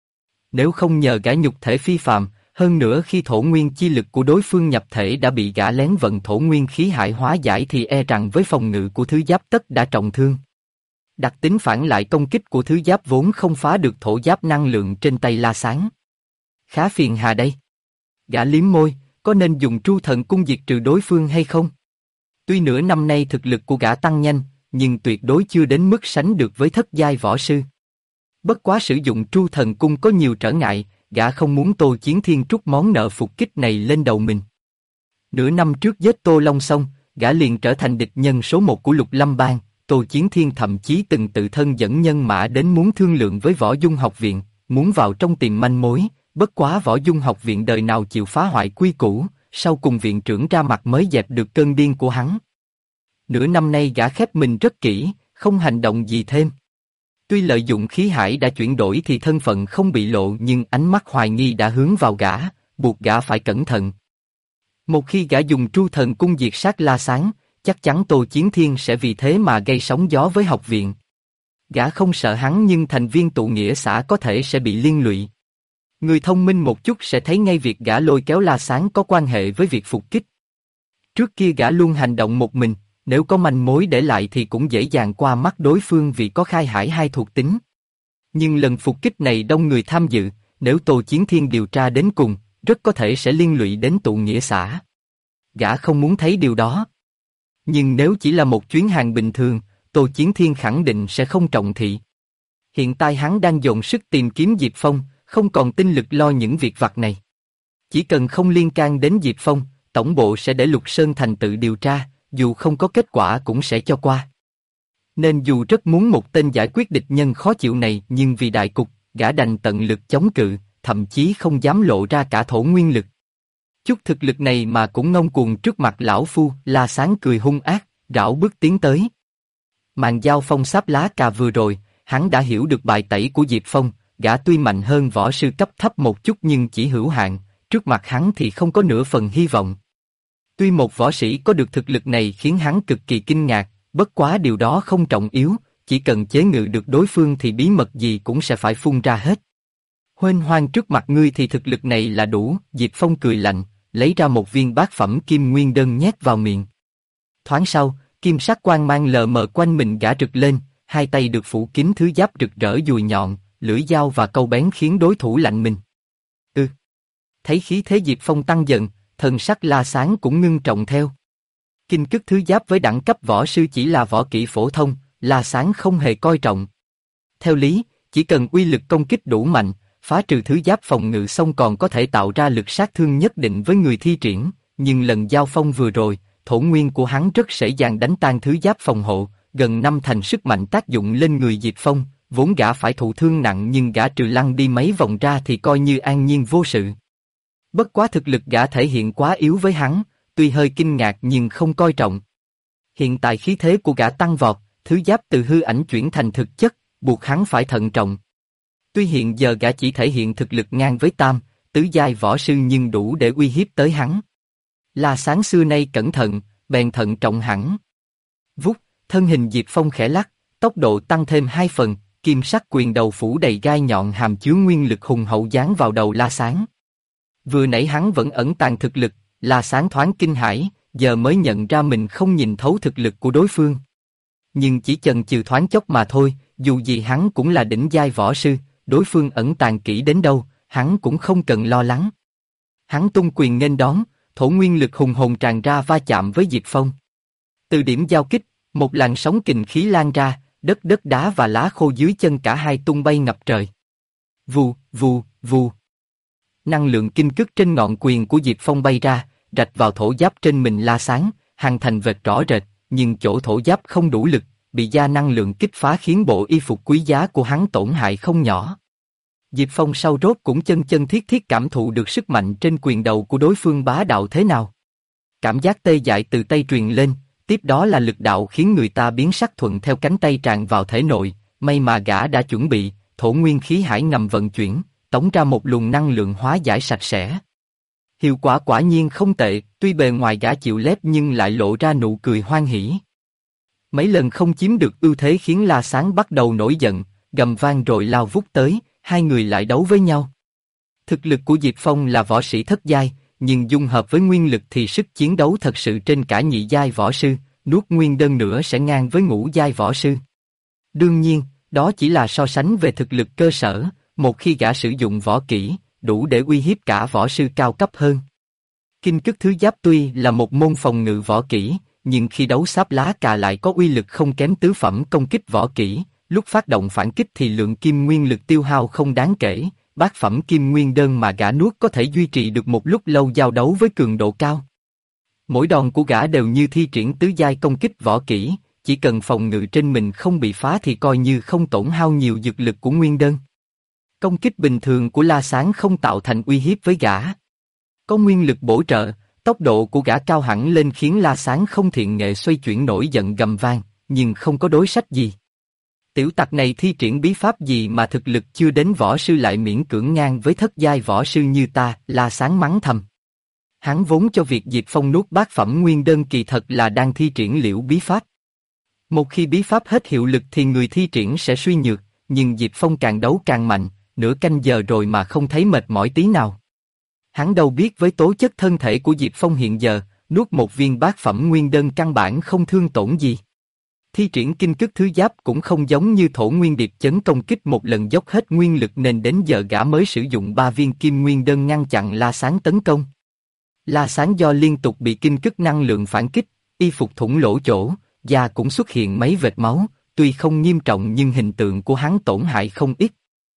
Nếu không nhờ gã nhục thể phi phàm, hơn nữa khi thổ nguyên chi lực của đối phương nhập thể đã bị gã lén vận thổ nguyên khí hải hóa giải thì e rằng với phòng ngự của thứ giáp tất đã trọng thương. Đặc tính phản lại công kích của thứ giáp vốn không phá được thổ giáp năng lượng trên tay La Sáng. Khá phiền hà đây. Gã liếm môi, có nên dùng tru thần cung diệt trừ đối phương hay không? Tuy nửa năm nay thực lực của gã tăng nhanh, nhưng tuyệt đối chưa đến mức sánh được với thất giai võ sư. Bất quá sử dụng tru thần cung có nhiều trở ngại, gã không muốn Tô Chiến Thiên trút món nợ phục kích này lên đầu mình. Nửa năm trước giết Tô Long xong, gã liền trở thành địch nhân số một của Lục Lâm Bang. Tô Chiến Thiên thậm chí từng tự thân dẫn nhân mã đến muốn thương lượng với Võ Dung học viện, muốn vào trong tìm manh mối. Bất quá Võ Dung học viện đời nào chịu phá hoại quy củ, sau cùng viện trưởng ra mặt mới dẹp được cơn điên của hắn. Nửa năm nay gã khép mình rất kỹ, không hành động gì thêm. Tuy lợi dụng khí hải đã chuyển đổi thì thân phận không bị lộ nhưng ánh mắt hoài nghi đã hướng vào gã, buộc gã phải cẩn thận. Một khi gã dùng tru thần cung diệt sát La Sáng, chắc chắn Tô Chiến Thiên sẽ vì thế mà gây sóng gió với học viện. Gã không sợ hắn nhưng thành viên tụ nghĩa xã có thể sẽ bị liên lụy. Người thông minh một chút sẽ thấy ngay việc gã lôi kéo La Sáng có quan hệ với việc phục kích. Trước kia gã luôn hành động một mình, nếu có manh mối để lại thì cũng dễ dàng qua mắt đối phương vì có khai hải hai thuộc tính. Nhưng lần phục kích này đông người tham dự, nếu Tô Chiến Thiên điều tra đến cùng, rất có thể sẽ liên lụy đến tụ nghĩa xã. Gã không muốn thấy điều đó. Nhưng nếu chỉ là một chuyến hàng bình thường, Tô Chiến Thiên khẳng định sẽ không trọng thị. Hiện tại hắn đang dồn sức tìm kiếm Diệp Phong, không còn tinh lực lo những việc vặt này. Chỉ cần không liên can đến Diệp Phong, tổng bộ sẽ để Lục Sơn Thành tự điều tra, dù không có kết quả cũng sẽ cho qua. Nên dù rất muốn một tên giải quyết địch nhân khó chịu này nhưng vì đại cục, gã đành tận lực chống cự, thậm chí không dám lộ ra cả thổ nguyên lực. Chút thực lực này mà cũng ngông cuồng trước mặt lão phu. La Sáng cười hung ác, rảo bước tiến tới. Màn giao phong sáp lá cà vừa rồi, hắn đã hiểu được bài tẩy của Diệp Phong, gã tuy mạnh hơn võ sư cấp thấp một chút nhưng chỉ hữu hạn, trước mặt hắn thì không có nửa phần hy vọng. Tuy một võ sĩ có được thực lực này khiến hắn cực kỳ kinh ngạc, bất quá điều đó không trọng yếu, chỉ cần chế ngự được đối phương thì bí mật gì cũng sẽ phải phun ra hết. Huênh hoang trước mặt ngươi thì thực lực này là đủ. Diệp Phong cười lạnh, lấy ra một viên bát phẩm kim nguyên đơn nhét vào miệng. Thoáng sau, kim sắc quang mang lờ mờ quanh mình gã rực lên, hai tay được phủ kín thứ giáp rực rỡ dùi nhọn, lưỡi dao và câu bén khiến đối thủ lạnh mình. Thấy khí thế Diệp Phong tăng dần, thần sắc La Sáng cũng ngưng trọng theo. Kinh cức thứ giáp với đẳng cấp võ sư chỉ là võ kỹ phổ thông, La Sáng không hề coi trọng. Theo lý, chỉ cần uy lực công kích đủ mạnh, phá trừ thứ giáp phòng ngự xong còn có thể tạo ra lực sát thương nhất định với người thi triển, nhưng lần giao phong vừa rồi, thổ nguyên của hắn rất dễ dàng đánh tan thứ giáp phòng hộ, gần năm thành sức mạnh tác dụng lên người Diệp Phong, vốn gã phải thụ thương nặng nhưng gã trừ lăn đi mấy vòng ra thì coi như an nhiên vô sự. Bất quá thực lực gã thể hiện quá yếu với hắn, tuy hơi kinh ngạc nhưng không coi trọng. Hiện tại khí thế của gã tăng vọt, thứ giáp từ hư ảnh chuyển thành thực chất, buộc hắn phải thận trọng. Tuy hiện giờ gã chỉ thể hiện thực lực ngang với tam, tứ giai võ sư nhưng đủ để uy hiếp tới hắn. La Sáng xưa nay cẩn thận, bèn thận trọng hẳn. Vút, thân hình Diệp Phong khẽ lắc, tốc độ tăng thêm 2 phần, kim sắc quyền đầu phủ đầy gai nhọn hàm chứa nguyên lực hùng hậu giáng vào đầu La Sáng. Vừa nãy hắn vẫn ẩn tàng thực lực, La Sáng thoáng kinh hãi, giờ mới nhận ra mình không nhìn thấu thực lực của đối phương. Nhưng chỉ chần chừ thoáng chốc mà thôi, dù gì hắn cũng là đỉnh giai võ sư, đối phương ẩn tàng kỹ đến đâu, hắn cũng không cần lo lắng. Hắn tung quyền nghênh đón, thổ nguyên lực hùng hồn tràn ra va chạm với Diệp Phong. Từ điểm giao kích, một làn sóng kình khí lan ra, đất đá và lá khô dưới chân cả hai tung bay ngập trời. Vù, vù, vù. Năng lượng kinh cức trên ngọn quyền của Diệp Phong bay ra, rạch vào thổ giáp trên mình La Sáng, hằn thành vệt rõ rệt, nhưng chỗ thổ giáp không đủ lực, bị gia năng lượng kích phá khiến bộ y phục quý giá của hắn tổn hại không nhỏ. Diệp Phong sau rốt cũng chân thiết cảm thụ được sức mạnh trên quyền đầu của đối phương bá đạo thế nào. Cảm giác tê dại từ tay truyền lên, tiếp đó là lực đạo khiến người ta biến sắc thuận theo cánh tay tràn vào thể nội, may mà gã đã chuẩn bị, thổ nguyên khí hải ngầm vận chuyển, tống ra một luồng năng lượng hóa giải sạch sẽ. Hiệu quả quả nhiên không tệ, tuy bề ngoài gã chịu lép nhưng lại lộ ra nụ cười hoan hỉ. Mấy lần không chiếm được ưu thế khiến La Sáng bắt đầu nổi giận, gầm vang rồi lao vút tới, hai người lại đấu với nhau. Thực lực của Diệp Phong là võ sĩ thất giai, nhưng dung hợp với nguyên lực thì sức chiến đấu thật sự trên cả nhị giai võ sư, nuốt nguyên đơn nữa sẽ ngang với ngũ giai võ sư. Đương nhiên, đó chỉ là so sánh về thực lực cơ sở, một khi gã sử dụng võ kỹ, đủ để uy hiếp cả võ sư cao cấp hơn. Kinh cức thứ giáp tuy là một môn phòng ngự võ kỹ, nhưng khi đấu sáp lá cà lại có uy lực không kém tứ phẩm công kích võ kỹ, lúc phát động phản kích thì lượng kim nguyên lực tiêu hao không đáng kể, bát phẩm kim nguyên đơn mà gã nuốt có thể duy trì được một lúc lâu giao đấu với cường độ cao. Mỗi đòn của gã đều như thi triển tứ giai công kích võ kỹ, chỉ cần phòng ngự trên mình không bị phá thì coi như không tổn hao nhiều dược lực của nguyên đơn. Công kích bình thường của La Sáng không tạo thành uy hiếp với gã. Có nguyên lực bổ trợ, tốc độ của gã cao hẳn lên khiến La Sáng không thiện nghệ xoay chuyển nổi giận gầm vang, nhưng không có đối sách gì. Tiểu tặc này thi triển bí pháp gì mà thực lực chưa đến võ sư lại miễn cưỡng ngang với thất giai võ sư như ta, La Sáng mắng thầm. Hắn vốn cho việc Diệp Phong nuốt bát phẩm nguyên đơn kỳ thật là đang thi triển liễu bí pháp. Một khi bí pháp hết hiệu lực thì người thi triển sẽ suy nhược, nhưng Diệp Phong càng đấu càng mạnh, nửa canh giờ rồi mà không thấy mệt mỏi tí nào. Hắn đâu biết với tố chất thân thể của Diệp Phong hiện giờ, nuốt một viên bát phẩm nguyên đơn căn bản không thương tổn gì. Thi triển kinh cức thứ giáp cũng không giống như thổ nguyên điệp chấn công kích một lần dốc hết nguyên lực nên đến giờ gã mới sử dụng 3 viên kim nguyên đơn ngăn chặn La Sáng tấn công. La Sáng do liên tục bị kinh cức năng lượng phản kích, y phục thủng lỗ chỗ, da cũng xuất hiện mấy vệt máu, tuy không nghiêm trọng nhưng hình tượng của hắn tổn hại không ít.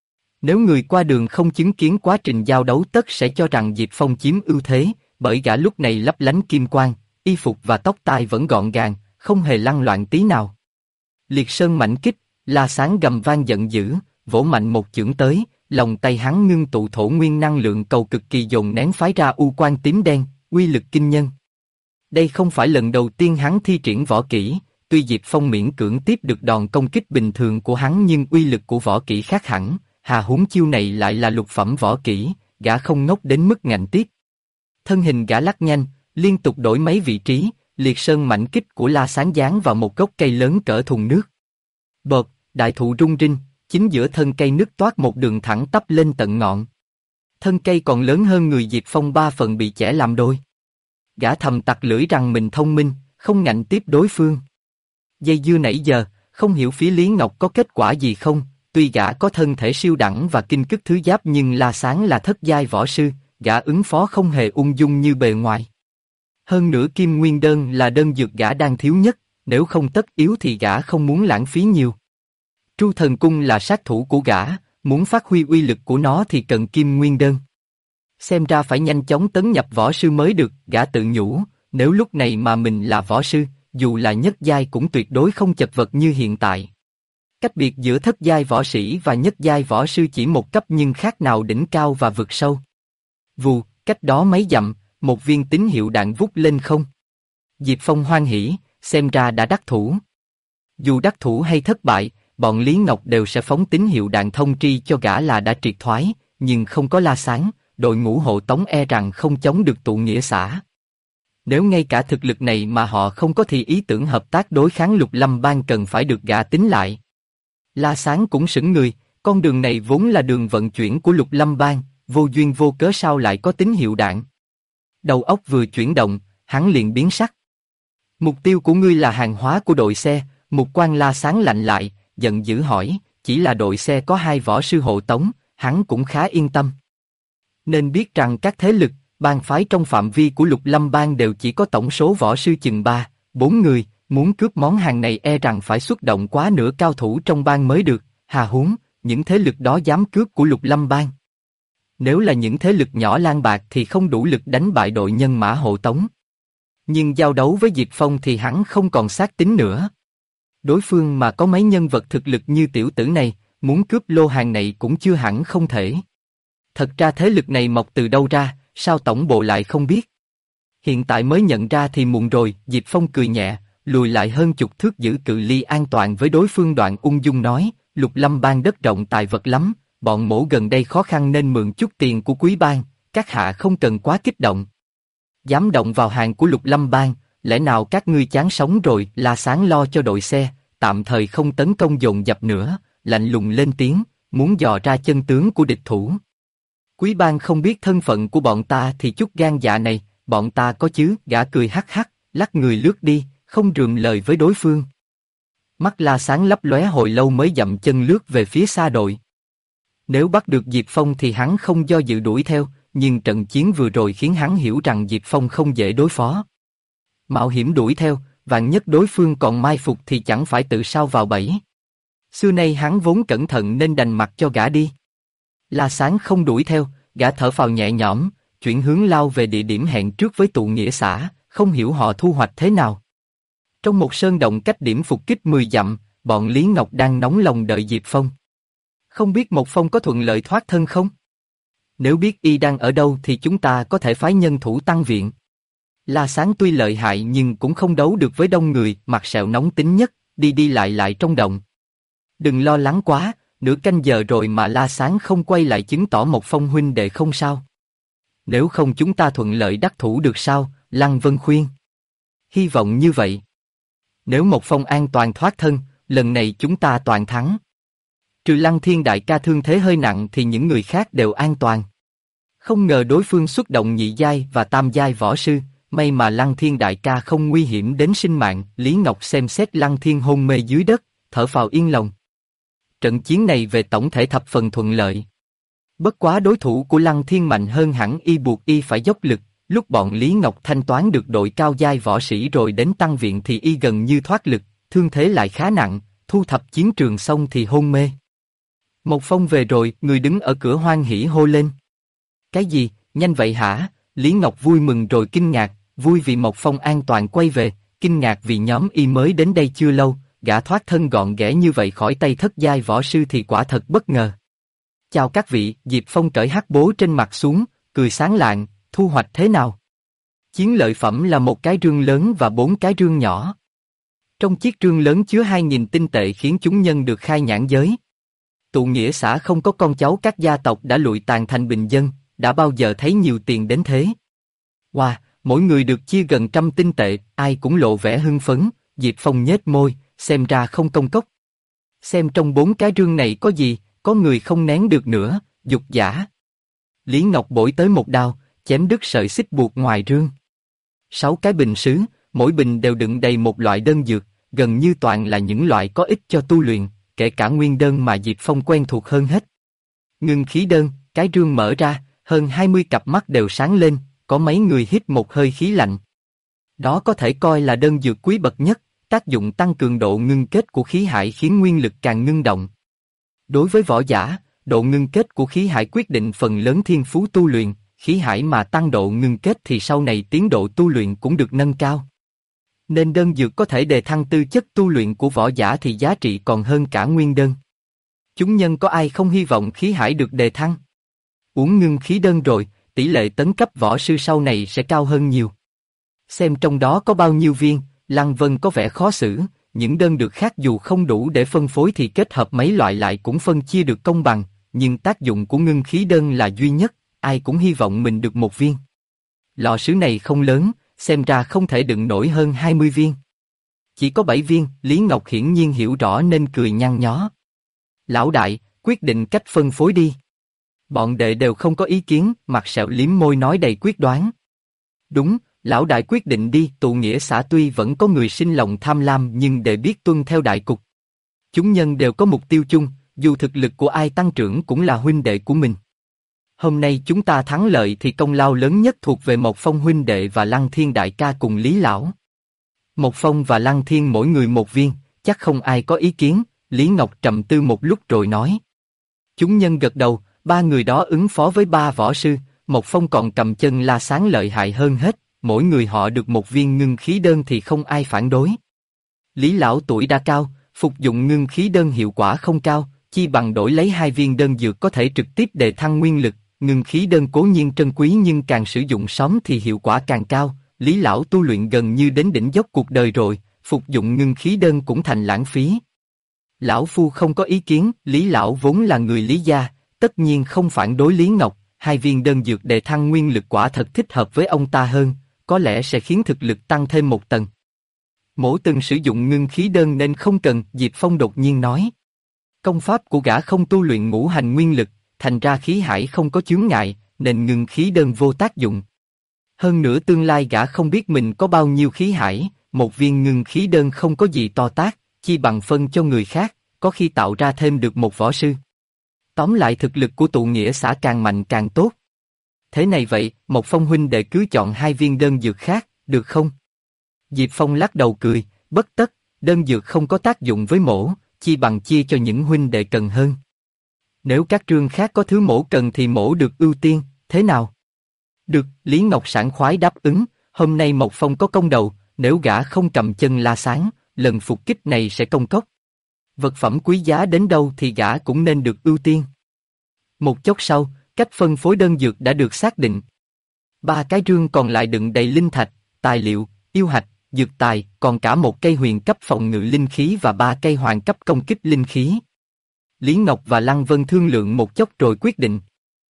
Nếu người qua đường không chứng kiến quá trình giao đấu tất sẽ cho rằng Diệp Phong chiếm ưu thế, bởi gã lúc này lấp lánh kim quang, y phục và tóc tai vẫn gọn gàng, không hề lăn loạn tí nào. Liệt sơn mãnh kích, La Sáng gầm vang giận dữ, vỗ mạnh một chưởng tới, lòng tay hắn ngưng tụ thổ nguyên năng lượng cầu cực kỳ dồn nén phái ra u quang tím đen, uy lực kinh nhân. Đây không phải lần đầu tiên hắn thi triển võ kỹ, tuy Diệp Phong miễn cưỡng tiếp được đòn công kích bình thường của hắn nhưng uy lực của võ kỹ khác hẳn, hà huống chiêu này lại là lục phẩm võ kỹ, gã không ngốc đến mức ngạnh tiếc. Thân hình gã lắc nhanh, liên tục đổi mấy vị trí, liệt sơn mãnh kích của La Sáng giáng vào một gốc cây lớn cỡ thùng nước. Bợp, đại thụ rung rinh, chính giữa thân cây nứt toát một đường thẳng tắp lên tận ngọn. Thân cây còn lớn hơn người Diệp Phong 3 phần bị chẻ làm đôi. Gã thầm tặc lưỡi rằng mình thông minh, không ngạnh tiếp đối phương. Dây dưa nãy giờ, không hiểu phía Lý Ngọc có kết quả gì không, tuy gã có thân thể siêu đẳng và kinh cức thứ giáp nhưng La Sáng là thất giai võ sư, gã ứng phó không hề ung dung như bề ngoài. Hơn nữa kim nguyên đơn là đơn dược gã đang thiếu nhất, nếu không tất yếu thì gã không muốn lãng phí nhiều. Tru thần cung là sát thủ của gã, muốn phát huy uy lực của nó thì cần kim nguyên đơn. Xem ra phải nhanh chóng tấn nhập võ sư mới được, gã tự nhủ, nếu lúc này mà mình là võ sư, dù là nhất giai cũng tuyệt đối không chật vật như hiện tại. Cách biệt giữa thất giai võ sĩ và nhất giai võ sư chỉ một cấp nhưng khác nào đỉnh cao và vực sâu. Vù, cách đó mấy dặm, một viên tín hiệu đạn vút lên không. Diệp Phong hoan hỉ, xem ra đã đắc thủ. Dù đắc thủ hay thất bại, bọn Lý Ngọc đều sẽ phóng tín hiệu đạn thông tri cho gã là đã triệt thoái, nhưng không có La Sáng, đội ngũ hộ tống e rằng không chống được tụ nghĩa xã. Nếu ngay cả thực lực này mà họ không có thì ý tưởng hợp tác đối kháng Lục Lâm Bang cần phải được gã tính lại. La Sáng cũng sững người, con đường này vốn là đường vận chuyển của Lục Lâm Bang, vô duyên vô cớ sao lại có tín hiệu đạn. Đầu óc vừa chuyển động, hắn liền biến sắc. Mục tiêu của ngươi là hàng hóa của đội xe, mục quan La Sáng lạnh lại, giận dữ hỏi, chỉ là đội xe có 2 võ sư hộ tống, hắn cũng khá yên tâm. Nên biết rằng các thế lực, bang phái trong phạm vi của Lục Lâm Bang đều chỉ có tổng số võ sư chừng 3, 4 người, muốn cướp món hàng này e rằng phải xuất động quá nửa cao thủ trong bang mới được, hà huống, những thế lực đó dám cướp của Lục Lâm Bang. Nếu là những thế lực nhỏ lang bạc thì không đủ lực đánh bại đội nhân mã hộ tống. Nhưng giao đấu với Diệp Phong thì hắn không còn xác tín nữa. Đối phương mà có mấy nhân vật thực lực như tiểu tử này, muốn cướp lô hàng này cũng chưa hẳn không thể. Thật ra thế lực này mọc từ đâu ra, sao tổng bộ lại không biết? Hiện tại mới nhận ra thì muộn rồi, Diệp Phong cười nhẹ, lùi lại hơn chục thước giữ cự ly an toàn với đối phương, đoạn ung dung nói, Lục Lâm Bang đất rộng tài vật lắm, bọn mổ gần đây khó khăn nên mượn chút tiền của Quý Bang, các hạ không cần quá kích động. Dám động vào hàng của Lục Lâm Bang, lẽ nào các ngươi chán sống rồi? La Sáng lo cho đội xe, tạm thời không tấn công dồn dập nữa, lạnh lùng lên tiếng, muốn dò ra chân tướng của địch thủ. Quý Bang không biết thân phận của bọn ta thì chút gan dạ này, bọn ta có chứ? Gã cười hắc hắc, lắc người lướt đi, không rườm lời với đối phương. Mắt La Sáng lấp lóe hồi lâu mới dậm chân lướt về phía xa đội. Nếu bắt được Diệp Phong thì hắn không do dự đuổi theo, nhưng trận chiến vừa rồi khiến hắn hiểu rằng Diệp Phong không dễ đối phó. Mạo hiểm đuổi theo, vạn nhất đối phương còn mai phục thì chẳng phải tự sao vào bẫy. Xưa nay hắn vốn cẩn thận nên đành mặc cho gã đi. La Sáng không đuổi theo, gã thở phào nhẹ nhõm, chuyển hướng lao về địa điểm hẹn trước với tụ nghĩa xã, không hiểu họ thu hoạch thế nào. Trong một sơn động cách điểm phục kích 10 dặm, bọn Lý Ngọc đang nóng lòng đợi Diệp Phong. Không biết Một Phong có thuận lợi thoát thân không? Nếu biết y đang ở đâu thì chúng ta có thể phái nhân thủ tăng viện. La Sáng tuy lợi hại nhưng cũng không đấu được với đông người, mặt sẹo nóng tính nhất, đi đi lại trong động. Đừng lo lắng quá, nửa canh giờ rồi mà La Sáng không quay lại chứng tỏ Một Phong huynh đệ không sao. Nếu không chúng ta thuận lợi đắc thủ được sao? Lăng Vân khuyên. Hy vọng như vậy. Nếu Một Phong an toàn thoát thân, lần này chúng ta toàn thắng. Trừ Lăng Thiên đại ca thương thế hơi nặng thì những người khác đều an toàn. Không ngờ đối phương xuất động nhị giai và tam giai võ sư, may mà Lăng Thiên đại ca không nguy hiểm đến sinh mạng. Lý Ngọc xem xét Lăng Thiên hôn mê dưới đất, thở phào yên lòng. Trận chiến này về tổng thể thập phần thuận lợi. Bất quá đối thủ của Lăng Thiên mạnh hơn hẳn y, buộc y phải dốc lực. Lúc bọn Lý Ngọc thanh toán được đội cao giai võ sĩ rồi đến tăng viện thì y gần như thoát lực, thương thế lại khá nặng, thu thập chiến trường xong thì hôn mê. Một Phong về rồi, người đứng ở cửa hoan hỉ hô lên. Cái gì, nhanh vậy hả? Lý Ngọc vui mừng rồi kinh ngạc, vui vì Một Phong an toàn quay về, kinh ngạc vì nhóm y mới đến đây chưa lâu, gã thoát thân gọn ghẽ như vậy khỏi tay thất giai võ sư thì quả thật bất ngờ. Chào các vị, Diệp Phong cởi hắc bố trên mặt xuống, cười sáng lạng, thu hoạch thế nào? Chiến lợi phẩm là một cái rương lớn và 4 cái rương nhỏ. Trong chiếc rương lớn chứa 2.000 tinh tệ khiến chúng nhân được khai nhãn giới. Tụ nghĩa xã không có con cháu các gia tộc đã lụi tàn thành bình dân, đã bao giờ thấy nhiều tiền đến thế. Wow, mỗi người được chia gần 100 tinh tệ, ai cũng lộ vẻ hưng phấn. Diệp Phong nhếch môi, xem ra không công cốc. Xem trong 4 cái rương này có gì, có người không nén được nữa, dục giả. Lý Ngọc bổi tới một đao, chém đứt sợi xích buộc ngoài rương. 6 cái bình sứ, mỗi bình đều đựng đầy một loại đơn dược, gần như toàn là những loại có ích cho tu luyện, kể cả nguyên đơn mà Diệp Phong quen thuộc hơn hết. Ngưng khí đơn, cái rương mở ra, hơn 20 cặp mắt đều sáng lên, có mấy người hít một hơi khí lạnh. Đó có thể coi là đơn dược quý bậc nhất, tác dụng tăng cường độ ngưng kết của khí hải khiến nguyên lực càng ngưng động. Đối với võ giả, độ ngưng kết của khí hải quyết định phần lớn thiên phú tu luyện, khí hải mà tăng độ ngưng kết thì sau này tiến độ tu luyện cũng được nâng cao. Nên đơn dược có thể đề thăng tư chất tu luyện của võ giả thì giá trị còn hơn cả nguyên đơn. Chúng nhân có ai không hy vọng khí hải được đề thăng? Uống ngưng khí đơn rồi, tỷ lệ tấn cấp võ sư sau này sẽ cao hơn nhiều. Xem trong đó có bao nhiêu viên, Lăng Vân có vẻ khó xử, những đơn dược khác dù không đủ để phân phối thì kết hợp mấy loại lại cũng phân chia được công bằng, nhưng tác dụng của ngưng khí đơn là duy nhất, ai cũng hy vọng mình được một viên. Lọ sứ này không lớn, xem ra không thể đựng nổi hơn 20 viên. Chỉ có 7 viên, Lý Ngọc hiển nhiên hiểu rõ nên cười nhăn nhó. Lão đại, quyết định cách phân phối đi. Bọn đệ đều không có ý kiến, mặt sẹo liếm môi nói đầy quyết đoán. Đúng, lão đại quyết định đi, tụ nghĩa xã tuy vẫn có người sinh lòng tham lam nhưng đệ biết tuân theo đại cục. Chúng nhân đều có mục tiêu chung, dù thực lực của ai tăng trưởng cũng là huynh đệ của mình. Hôm nay chúng ta thắng lợi thì công lao lớn nhất thuộc về Một Phong huynh đệ và Lăng Thiên đại ca cùng Lý lão. Một Phong và Lăng Thiên mỗi người một viên, chắc không ai có ý kiến, Lý Ngọc trầm tư một lúc rồi nói. Chúng nhân gật đầu, 3 người đó ứng phó với 3 võ sư, Một Phong còn cầm chân La Sáng lợi hại hơn hết, mỗi người họ được một viên ngưng khí đơn thì không ai phản đối. Lý lão tuổi đã cao, phục dụng ngưng khí đơn hiệu quả không cao, chi bằng đổi lấy 2 viên đơn dược có thể trực tiếp đề thăng nguyên lực. Ngưng khí đơn cố nhiên trân quý nhưng càng sử dụng sớm thì hiệu quả càng cao. Lý lão tu luyện gần như đến đỉnh dốc cuộc đời rồi, phục dụng ngưng khí đơn cũng thành lãng phí. Lão Phu không có ý kiến, Lý Lão vốn là người Lý gia, tất nhiên không phản đối Lý Ngọc, hai viên đơn dược đề thăng nguyên lực quả thật thích hợp với ông ta hơn, có lẽ sẽ khiến thực lực tăng thêm một tầng. Mỗ từng sử dụng ngưng khí đơn nên không cần, Diệp Phong đột nhiên nói. Công pháp của gã không tu luyện ngũ hành nguyên lực, thành ra khí hải không có chướng ngại, nên ngưng khí đơn vô tác dụng. Hơn nữa tương lai gã không biết mình có bao nhiêu khí hải, một viên ngưng khí đơn không có gì to tát, chi bằng phân cho người khác, có khi tạo ra thêm được một võ sư. Tóm lại thực lực của tụ nghĩa xã càng mạnh càng tốt. Thế này vậy, Mộc Phong huynh đệ cứ chọn hai viên đơn dược khác, được không? Diệp Phong lắc đầu cười, bất tất, đơn dược không có tác dụng với mỗ, chi bằng chia cho những huynh đệ cần hơn. Nếu các trương khác có thứ mỗ cần thì mỗ được ưu tiên, thế nào? Được, Lý Ngọc sảng khoái đáp ứng, hôm nay Mộc Phong có công đầu, nếu gã không cầm chân la sáng, lần phục kích này sẽ công cốc. Vật phẩm quý giá đến đâu thì gã cũng nên được ưu tiên. Một chốc sau, cách phân phối đơn dược đã được xác định. 3 cái rương còn lại đựng đầy linh thạch, tài liệu, yêu hạch, dược tài, còn cả một cây huyền cấp phòng ngự linh khí và 3 cây hoàng cấp công kích linh khí. Lý Ngọc và Lăng Vân thương lượng một chốc rồi quyết định.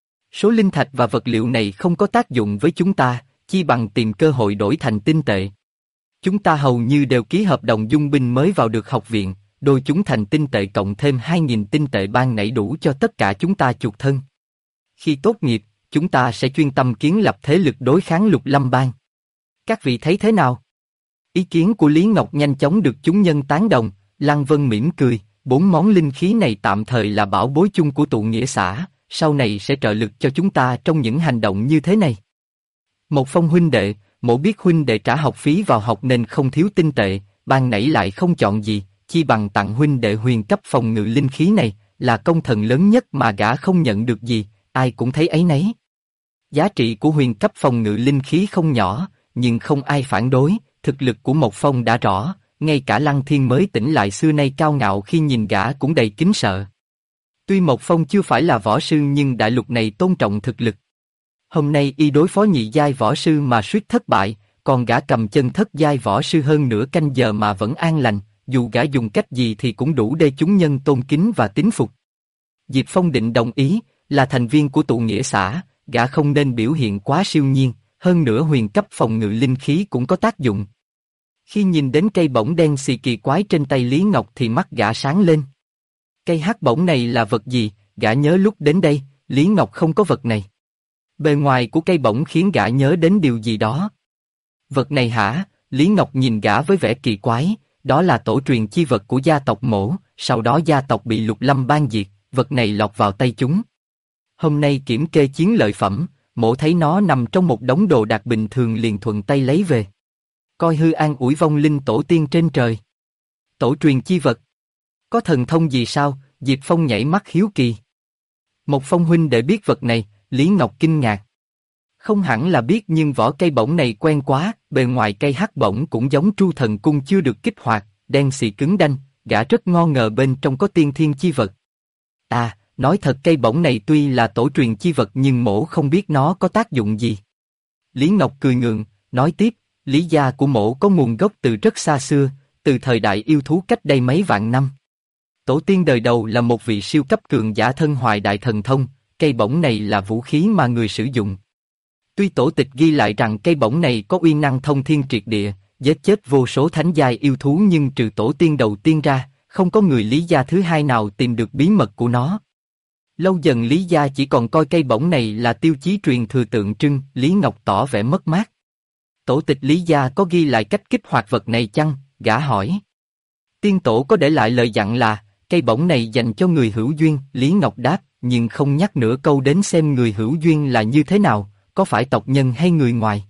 Số linh thạch và vật liệu này không có tác dụng với chúng ta, chi bằng tìm cơ hội đổi thành tinh tệ. Chúng ta hầu như đều ký hợp đồng dung binh mới vào được học viện, đôi chúng thành tinh tệ cộng thêm 2.000 tinh tệ ban nãy đủ cho tất cả chúng ta chuộc thân. Khi tốt nghiệp, chúng ta sẽ chuyên tâm kiến lập thế lực đối kháng Lục Lâm Bang. Các vị thấy thế nào? Ý kiến của Lý Ngọc nhanh chóng được chúng nhân tán đồng, Lăng Vân mỉm cười, 4 món linh khí này tạm thời là bảo bối chung của tụ nghĩa xã, sau này sẽ trợ lực cho chúng ta trong những hành động như thế này. Một Phong huynh đệ, mỗ biết huynh đệ trả học phí vào học nên không thiếu tinh tệ, ban nãy lại không chọn gì, chi bằng tặng huynh đệ huyền cấp phòng ngự linh khí này, là công thần lớn nhất mà gã không nhận được gì, ai cũng thấy ấy nấy. Giá trị của huyền cấp phòng ngự linh khí không nhỏ, nhưng không ai phản đối, thực lực của Mộc Phong đã rõ, ngay cả Lăng Thiên mới tỉnh lại xưa nay cao ngạo khi nhìn gã cũng đầy kính sợ. Tuy Mộc Phong chưa phải là võ sư nhưng đại lục này tôn trọng thực lực. Hôm nay y đối phó nhị giai võ sư mà suýt thất bại, còn gã cầm chân thất giai võ sư hơn nửa canh giờ mà vẫn an lành, dù gã dùng cách gì thì cũng đủ để chúng nhân tôn kính và tín phục. Diệp Phong định đồng ý, là thành viên của tụ nghĩa xã, gã không nên biểu hiện quá siêu nhiên, hơn nữa huyền cấp phòng ngự linh khí cũng có tác dụng. Khi nhìn đến cây bổng đen xì kỳ quái trên tay Lý Ngọc thì mắt gã sáng lên. Cây hắc bổng này là vật gì? Gã nhớ lúc đến đây, Lý Ngọc không có vật này. Bề ngoài của cây bổng khiến gã nhớ đến điều gì đó. Vật này hả? Lý Ngọc nhìn gã với vẻ kỳ quái, đó là tổ truyền chi vật của gia tộc Mỗ, sau đó gia tộc bị Lục Lâm Bang diệt, vật này lọt vào tay chúng. Hôm nay kiểm kê chiến lợi phẩm, Mỗ thấy nó nằm trong một đống đồ đạc bình thường liền thuận tay lấy về. Coi hư an ủi vong linh tổ tiên trên trời. Tổ truyền chi vật. Có thần thông gì sao? Diệp Phong nhảy mắt hiếu kỳ. Một Phong huynh để biết vật này, Lý Ngọc kinh ngạc. Không hẳn là biết nhưng vỏ cây bổng này quen quá, bề ngoài cây hắc bổng cũng giống Tru Thần Cung chưa được kích hoạt, đen xì cứng đanh, gã rất ngo ngờ bên trong có tiên thiên chi vật. À, nói thật cây bổng này tuy là tổ truyền chi vật nhưng mỗ không biết nó có tác dụng gì. Lý Ngọc cười ngượng, nói tiếp, Lý gia của mỗ có nguồn gốc từ rất xa xưa, từ thời đại yêu thú cách đây mấy vạn năm. Tổ tiên đời đầu là một vị siêu cấp cường giả thân hoài đại thần thông, cây bổng này là vũ khí mà người sử dụng. Tuy tổ tịch ghi lại rằng cây bổng này có uy năng thông thiên triệt địa, giết chết vô số thánh giai yêu thú nhưng trừ tổ tiên đầu tiên ra, không có người Lý gia thứ hai nào tìm được bí mật của nó. Lâu dần Lý gia chỉ còn coi cây bổng này là tiêu chí truyền thừa tượng trưng, Lý Ngọc tỏ vẻ mất mát. Tổ tịch Lý gia có ghi lại cách kích hoạt vật này chăng? Gã hỏi. Tiên tổ có để lại lời dặn là, cây bổng này dành cho người hữu duyên, Lý Ngọc đáp, nhưng không nhắc nửa câu đến xem người hữu duyên là như thế nào, có phải tộc nhân hay người ngoài.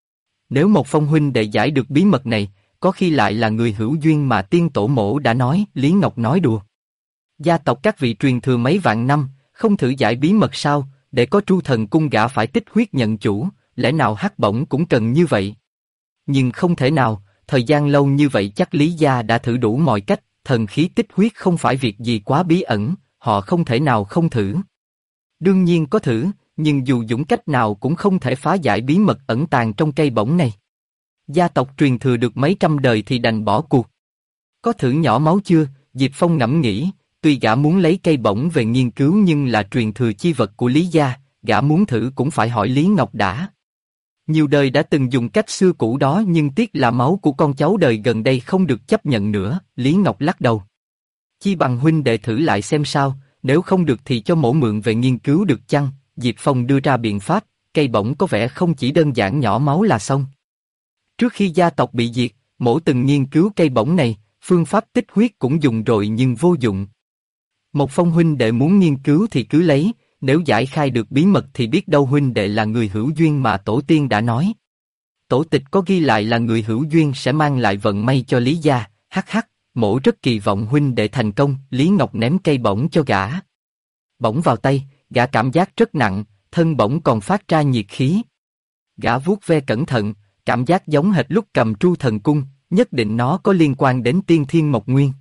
Nếu một Phong huynh đệ giải được bí mật này, có khi lại là người hữu duyên mà tiên tổ mỗ đã nói, Lý Ngọc nói đùa. Gia tộc các vị truyền thừa mấy vạn năm, không thử giải bí mật sao, để có Tru Thần Cung gã phải tích huyết nhận chủ, lẽ nào hắc bổng cũng cần như vậy. Nhưng không thể nào, thời gian lâu như vậy chắc Lý gia đã thử đủ mọi cách, thần khí tích huyết không phải việc gì quá bí ẩn, họ không thể nào không thử. Đương nhiên có thử, nhưng dù dũng cách nào cũng không thể phá giải bí mật ẩn tàng trong cây bổng này. Gia tộc truyền thừa được mấy trăm đời thì đành bỏ cuộc. Có thử nhỏ máu chưa? Diệp Phong ngẫm nghĩ, tuy gã muốn lấy cây bổng về nghiên cứu nhưng là truyền thừa chi vật của Lý gia, gã muốn thử cũng phải hỏi Lý Ngọc đã. Nhiều đời đã từng dùng cách xưa cũ đó nhưng tiếc là máu của con cháu đời gần đây không được chấp nhận nữa, Lý Ngọc lắc đầu. Chi bằng huynh đệ thử lại xem sao, nếu không được thì cho mổ mượn về nghiên cứu được chăng? Diệp Phong đưa ra biện pháp, cây bổng có vẻ không chỉ đơn giản nhỏ máu là xong. Trước khi gia tộc bị diệt, mổ từng nghiên cứu cây bổng này, phương pháp tích huyết cũng dùng rồi nhưng vô dụng. Một Phong huynh đệ muốn nghiên cứu thì cứ lấy, nếu giải khai được bí mật thì biết đâu huynh đệ là người hữu duyên mà tổ tiên đã nói. Tổ tịch có ghi lại là người hữu duyên sẽ mang lại vận may cho Lý gia, hắc, mổ rất kỳ vọng huynh đệ thành công, Lý Ngọc ném cây bổng cho gã. Bổng vào tay, gã cảm giác rất nặng, thân bổng còn phát ra nhiệt khí. Gã vuốt ve cẩn thận, cảm giác giống hệt lúc cầm tru thần cung, nhất định nó có liên quan đến tiên thiên mộc nguyên.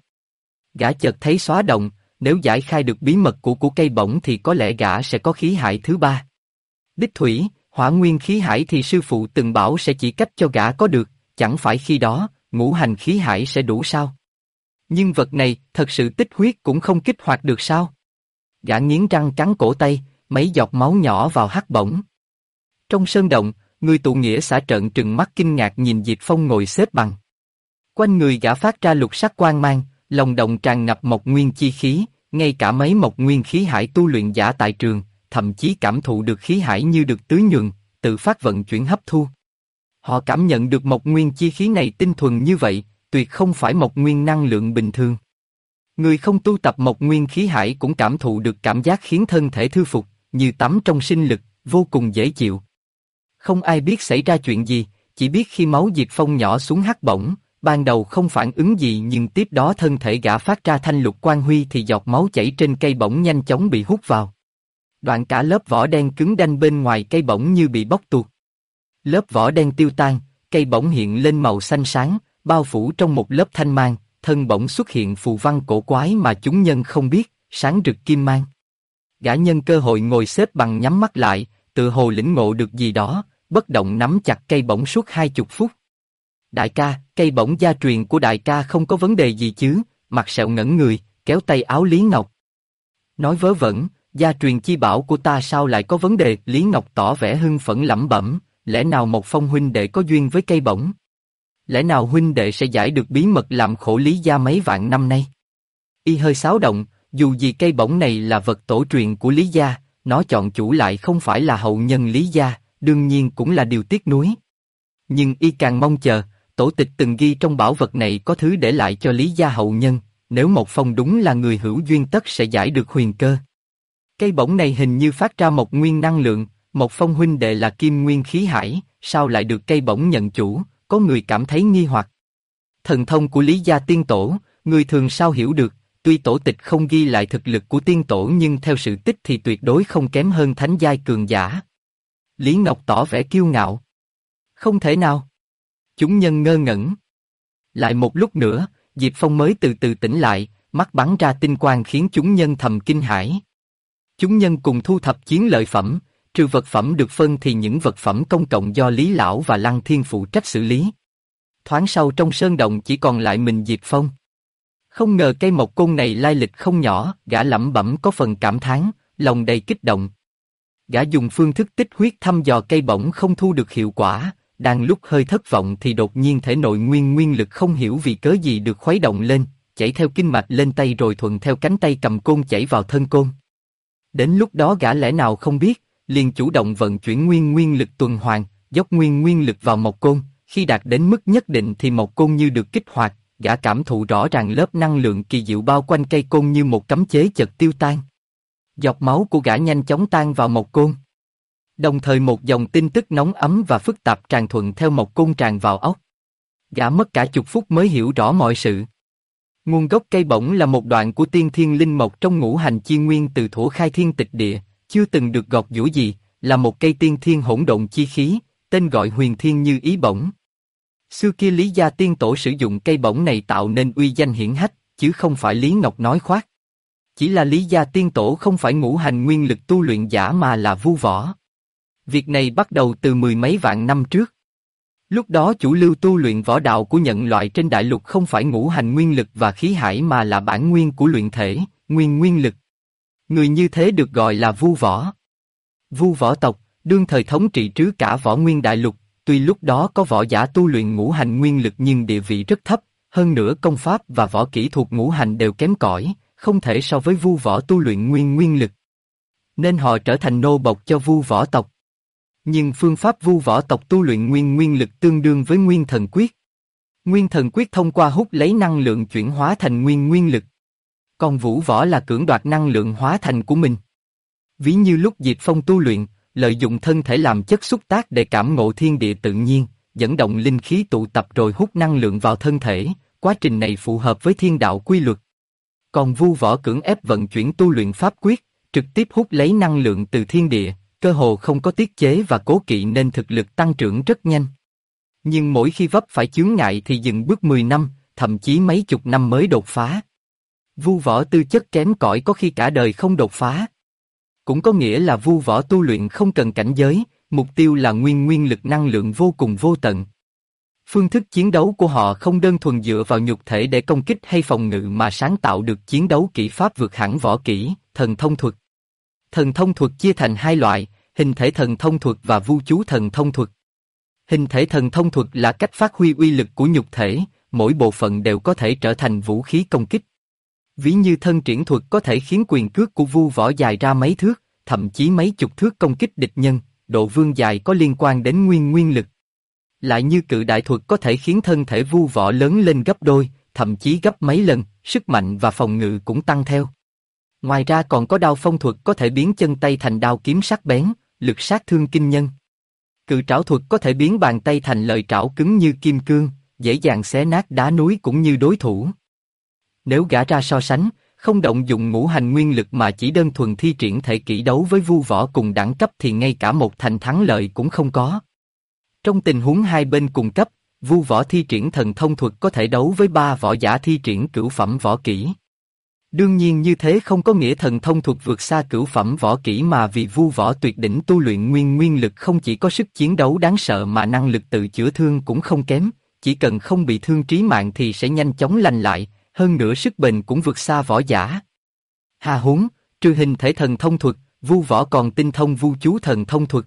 Gã chợt thấy xóa động, nếu giải khai được bí mật của cây bổng thì có lẽ gã sẽ có khí hải thứ ba. Đích thủy, hỏa nguyên khí hải thì sư phụ từng bảo sẽ chỉ cách cho gã có được, chẳng phải khi đó, ngũ hành khí hải sẽ đủ sao? Nhưng vật này, thật sự tích huyết cũng không kích hoạt được sao? Gã nghiến răng cắn cổ tay, mấy giọt máu nhỏ vào hắc bổng. Trong sơn động, người tụ nghĩa xả trợn trừng mắt kinh ngạc nhìn Diệp Phong ngồi xếp bằng. Quanh người gã phát ra lục sắc quang mang, lòng động tràn ngập mộc nguyên chi khí, ngay cả mấy mộc nguyên khí hải tu luyện giả tại trường, thậm chí cảm thụ được khí hải như được tưới nhuần, tự phát vận chuyển hấp thu. Họ cảm nhận được mộc nguyên chi khí này tinh thuần như vậy, tuyệt không phải mộc nguyên năng lượng bình thường. Người không tu tập mộc nguyên khí hải cũng cảm thụ được cảm giác khiến thân thể thư phục, như tắm trong sinh lực, vô cùng dễ chịu. Không ai biết xảy ra chuyện gì, chỉ biết khi máu Diệp Phong nhỏ xuống hắc bổng, ban đầu không phản ứng gì nhưng tiếp đó thân thể gã phát ra thanh lục quang huy thì giọt máu chảy trên cây bổng nhanh chóng bị hút vào. Đoạn cả lớp vỏ đen cứng đanh bên ngoài cây bổng như bị bóc tuột. Lớp vỏ đen tiêu tan, cây bổng hiện lên màu xanh sáng, bao phủ trong một lớp thanh mang, thân bổng xuất hiện phù văn cổ quái mà chúng nhân không biết, sáng rực kim mang. Gã nhân cơ hội ngồi xếp bằng nhắm mắt lại, tự hồ lĩnh ngộ được gì đó, bất động nắm chặt cây bổng suốt 20 phút. Đại ca, cây bổng gia truyền của đại ca không có vấn đề gì chứ? Mặt sẹo ngẩn người, kéo tay áo Lý Ngọc. Nói vớ vẩn, gia truyền chi bảo của ta sao lại có vấn đề? Lý Ngọc tỏ vẻ hưng phấn lẩm bẩm, lẽ nào một Phong huynh đệ có duyên với cây bổng? Lẽ nào huynh đệ sẽ giải được bí mật làm khổ Lý gia mấy vạn năm nay? Y hơi xáo động, dù gì cây bổng này là vật tổ truyền của Lý gia, nó chọn chủ lại không phải là hậu nhân Lý gia, đương nhiên cũng là điều tiếc nuối. Nhưng y càng mong chờ, tổ tịch từng ghi trong bảo vật này có thứ để lại cho Lý gia hậu nhân, nếu một Phong đúng là người hữu duyên tất sẽ giải được huyền cơ. Cây bổng này hình như phát ra một nguyên năng lượng, một Phong huynh đệ là kim nguyên khí hải, sao lại được cây bổng nhận chủ? Có người cảm thấy nghi hoặc. Thần thông của Lý gia tiên tổ, người thường sao hiểu được, tuy tổ tịch không ghi lại thực lực của tiên tổ nhưng theo sự tích thì tuyệt đối không kém hơn thánh giai cường giả. Lý Ngọc tỏ vẻ kiêu ngạo. Không thể nào. Chúng nhân ngơ ngẩn. Lại một lúc nữa, Diệp Phong mới từ từ tỉnh lại, mắt bắn ra tinh quang khiến chúng nhân thầm kinh hãi. Chúng nhân cùng thu thập chiến lợi phẩm, trừ vật phẩm được phân thì những vật phẩm công cộng do Lý Lão và Lăng Thiên phụ trách xử lý. Thoáng sau trong sơn động chỉ còn lại mình Diệp Phong. Không ngờ cây mộc côn này lai lịch không nhỏ, gã lẩm bẩm có phần cảm thán, lòng đầy kích động. Gã dùng phương thức tích huyết thăm dò cây bổng không thu được hiệu quả, đang lúc hơi thất vọng thì đột nhiên thể nội nguyên lực không hiểu vì cớ gì được khuấy động lên, chảy theo kinh mạch lên tay rồi thuận theo cánh tay cầm côn chảy vào thân côn. Đến lúc đó gã lẽ nào không biết, liền chủ động vận chuyển nguyên lực tuần hoàn, dốc nguyên lực vào mộc côn, khi đạt đến mức nhất định thì mộc côn như được kích hoạt, gã cảm thụ rõ ràng lớp năng lượng kỳ diệu bao quanh cây côn như một cấm chế chợt tiêu tan. Giọt máu của gã nhanh chóng tan vào mộc côn. Đồng thời một dòng tin tức nóng ấm và phức tạp tràn thuận theo mộc côn tràn vào óc. Gã mất cả chục phút mới hiểu rõ mọi sự. Nguồn gốc cây bổng là một đoạn của tiên thiên linh mộc trong ngũ hành chi nguyên từ thuở khai thiên tịch địa, chưa từng được gọt giũa gì, là một cây tiên thiên hỗn độn chi khí, tên gọi huyền thiên như ý bổng. Xưa kia Lý gia tiên tổ sử dụng cây bổng này tạo nên uy danh hiển hách, chứ không phải Lý Ngọc nói khoác. Chỉ là Lý gia tiên tổ không phải ngũ hành nguyên lực tu luyện giả mà là vu võ. Việc này bắt đầu từ mười mấy vạn năm trước. Lúc đó chủ lưu tu luyện võ đạo của nhân loại trên đại lục không phải ngũ hành nguyên lực và khí hải mà là bản nguyên của luyện thể, nguyên nguyên lực. Người như thế được gọi là vu võ. Vu võ tộc, đương thời thống trị trứ cả võ nguyên đại lục, tuy lúc đó có võ giả tu luyện ngũ hành nguyên lực nhưng địa vị rất thấp, hơn nữa công pháp và võ kỹ thuộc ngũ hành đều kém cỏi, không thể so với vu võ tu luyện nguyên nguyên lực. Nên họ trở thành nô bộc cho vu võ tộc. Nhưng phương pháp vu võ tộc tu luyện nguyên nguyên lực tương đương với nguyên thần quyết. Nguyên thần quyết thông qua hút lấy năng lượng chuyển hóa thành nguyên nguyên lực. Còn vũ võ là cưỡng đoạt năng lượng hóa thành của mình. Ví như lúc Diệp Phong tu luyện, lợi dụng thân thể làm chất xúc tác để cảm ngộ thiên địa tự nhiên, dẫn động linh khí tụ tập rồi hút năng lượng vào thân thể, quá trình này phù hợp với thiên đạo quy luật. Còn vu võ cưỡng ép vận chuyển tu luyện pháp quyết, trực tiếp hút lấy năng lượng từ thiên địa, cơ hồ không có tiết chế và cố kỵ nên thực lực tăng trưởng rất nhanh. Nhưng mỗi khi vấp phải chướng ngại thì dừng bước 10 năm, thậm chí mấy chục năm mới đột phá. Vu võ tư chất kém cỏi có khi cả đời không đột phá. Cũng có nghĩa là vu võ tu luyện không cần cảnh giới, mục tiêu là nguyên nguyên lực năng lượng vô cùng vô tận. Phương thức chiến đấu của họ không đơn thuần dựa vào nhục thể để công kích hay phòng ngự mà sáng tạo được chiến đấu kỹ pháp vượt hẳn võ kỹ, thần thông thuật. Thần thông thuật chia thành hai loại, hình thể thần thông thuật và vu chú thần thông thuật. Hình thể thần thông thuật là cách phát huy uy lực của nhục thể, mỗi bộ phận đều có thể trở thành vũ khí công kích. Ví như thân triển thuật có thể khiến quyền cước của vu võ dài ra mấy thước, thậm chí mấy chục thước công kích địch nhân, độ vươn dài có liên quan đến nguyên nguyên lực. Lại như cự đại thuật có thể khiến thân thể vu võ lớn lên gấp đôi, thậm chí gấp mấy lần, sức mạnh và phòng ngự cũng tăng theo. Ngoài ra còn có đao phong thuật có thể biến chân tay thành đao kiếm sắc bén, lực sát thương kinh nhân. Cự trảo thuật có thể biến bàn tay thành lợi trảo cứng như kim cương, dễ dàng xé nát đá núi cũng như đối thủ. Nếu gã ra so sánh, không động dụng ngũ hành nguyên lực mà chỉ đơn thuần thi triển thể kỹ đấu với vu võ cùng đẳng cấp thì ngay cả một thành thắng lợi cũng không có. Trong tình huống hai bên cùng cấp, vu võ thi triển thần thông thuật có thể đấu với ba võ giả thi triển cửu phẩm võ kỹ. Đương nhiên như thế không có nghĩa thần thông thuật vượt xa cửu phẩm võ kỹ mà vì vu võ tuyệt đỉnh tu luyện nguyên nguyên lực không chỉ có sức chiến đấu đáng sợ mà năng lực tự chữa thương cũng không kém, chỉ cần không bị thương trí mạng thì sẽ nhanh chóng lành lại, hơn nữa sức bền cũng vượt xa võ giả. Hà huống, trừ hình thể thần thông thuật, vu võ còn tinh thông vu chú thần thông thuật.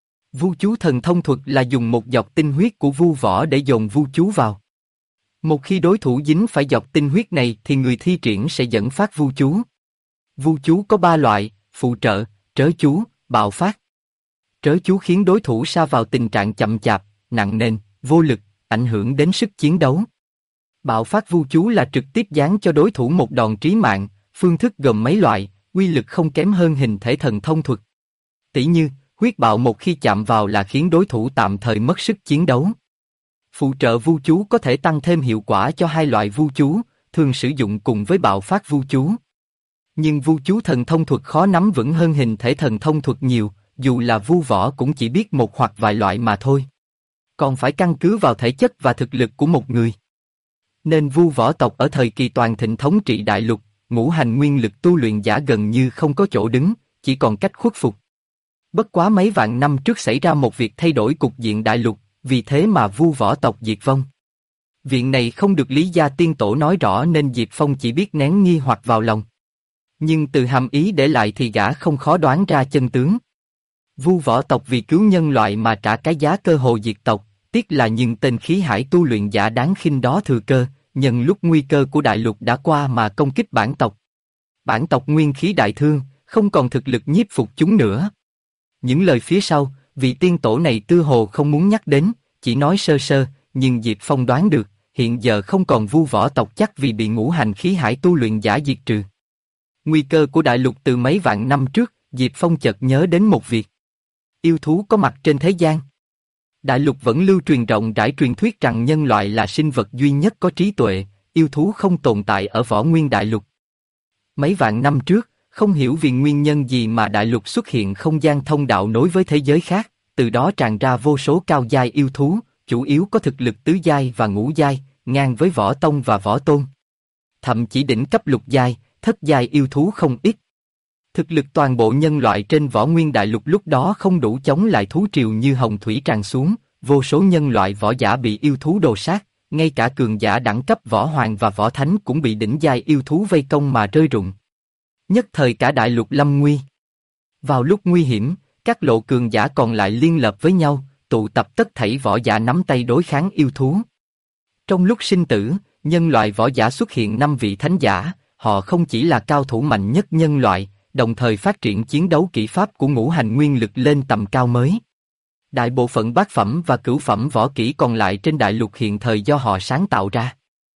Vu chú thần thông thuật là dùng một giọt tinh huyết của vu võ để dồn vu chú vào. Một khi đối thủ dính phải giọt tinh huyết này thì người thi triển sẽ dẫn phát vu chú. Vu chú có 3 loại, phụ trợ, trớ chú, bạo phát. Trớ chú khiến đối thủ sa vào tình trạng chậm chạp, nặng nề, vô lực, ảnh hưởng đến sức chiến đấu. Bạo phát vu chú là trực tiếp giáng cho đối thủ một đòn trí mạng, phương thức gồm mấy loại, uy lực không kém hơn hình thể thần thông thuật. Tỷ như, huyết bạo một khi chạm vào là khiến đối thủ tạm thời mất sức chiến đấu. Phụ trợ vu chú có thể tăng thêm hiệu quả cho hai loại vu chú, thường sử dụng cùng với bạo phát vu chú. Nhưng vu chú thần thông thuật khó nắm vững hơn hình thể thần thông thuật nhiều, dù là vu võ cũng chỉ biết một hoặc vài loại mà thôi. Còn phải căn cứ vào thể chất và thực lực của một người. Nên vu võ tộc ở thời kỳ toàn thịnh thống trị đại lục, ngũ hành nguyên lực tu luyện giả gần như không có chỗ đứng, chỉ còn cách khuất phục. Bất quá mấy vạn năm trước xảy ra một việc thay đổi cục diện đại lục, vì thế mà vu võ tộc diệt vong. Việc này không được Lý Gia Tiên Tổ nói rõ nên Diệp Phong chỉ biết nén nghi hoặc vào lòng. Nhưng từ hàm ý để lại thì gã không khó đoán ra chân tướng. Vu võ tộc vì cứu nhân loại mà trả cái giá cơ hồ diệt tộc, tiếc là những tên khí hải tu luyện giả đáng khinh đó thừa cơ, nhân lúc nguy cơ của đại lục đã qua mà công kích bản tộc. Bản tộc nguyên khí đại thương, không còn thực lực nhiếp phục chúng nữa. Những lời phía sau, vị tiên tổ này tư hồ không muốn nhắc đến, chỉ nói sơ sơ, nhưng Diệp Phong đoán được, hiện giờ không còn vu võ tộc chắc vì bị ngũ hành khí hải tu luyện giả diệt trừ. Nguy cơ của đại lục từ mấy vạn năm trước, Diệp Phong chợt nhớ đến một việc. Yêu thú có mặt trên thế gian. Đại lục vẫn lưu truyền rộng rãi truyền thuyết rằng nhân loại là sinh vật duy nhất có trí tuệ, yêu thú không tồn tại ở võ nguyên đại lục. Mấy vạn năm trước, không hiểu vì nguyên nhân gì mà đại lục xuất hiện không gian thông đạo nối với thế giới khác, từ đó tràn ra vô số cao giai yêu thú, chủ yếu có thực lực tứ giai và ngũ giai, ngang với võ tông và võ tôn. Thậm chí đỉnh cấp lục giai, thất giai yêu thú không ít. Thực lực toàn bộ nhân loại trên võ nguyên đại lục lúc đó không đủ chống lại thú triều như hồng thủy tràn xuống, vô số nhân loại võ giả bị yêu thú đồ sát, ngay cả cường giả đẳng cấp võ hoàng và võ thánh cũng bị đỉnh giai yêu thú vây công mà rơi rụng. Nhất thời cả đại lục lâm nguy. Vào lúc nguy hiểm, các lộ cường giả còn lại liên lập với nhau, tụ tập tất thảy võ giả nắm tay đối kháng yêu thú. Trong lúc sinh tử, nhân loại võ giả xuất hiện 5 vị thánh giả, họ không chỉ là cao thủ mạnh nhất nhân loại, đồng thời phát triển chiến đấu kỹ pháp của ngũ hành nguyên lực lên tầm cao mới. Đại bộ phận bát phẩm và cửu phẩm võ kỹ còn lại trên đại lục hiện thời do họ sáng tạo ra.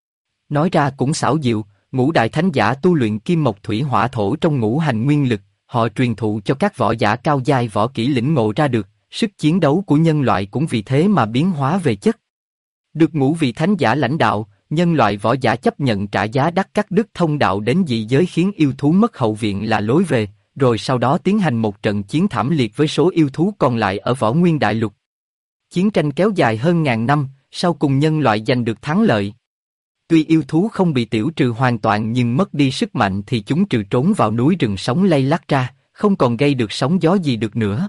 Nói ra cũng xảo diệu, ngũ đại thánh giả tu luyện kim mộc thủy hỏa thổ trong ngũ hành nguyên lực, họ truyền thụ cho các võ giả cao giai võ kỹ lĩnh ngộ ra được, sức chiến đấu của nhân loại cũng vì thế mà biến hóa về chất. Được ngũ vị thánh giả lãnh đạo, nhân loại võ giả chấp nhận trả giá đắt cắt đứt thông đạo đến dị giới khiến yêu thú mất hậu viện là lối về, rồi sau đó tiến hành một trận chiến thảm liệt với số yêu thú còn lại ở võ nguyên đại lục. Chiến tranh kéo dài hơn ngàn năm, sau cùng nhân loại giành được thắng lợi. Tuy yêu thú không bị tiểu trừ hoàn toàn nhưng mất đi sức mạnh thì chúng trừ trốn vào núi rừng sống lay lắt ra, không còn gây được sóng gió gì được nữa.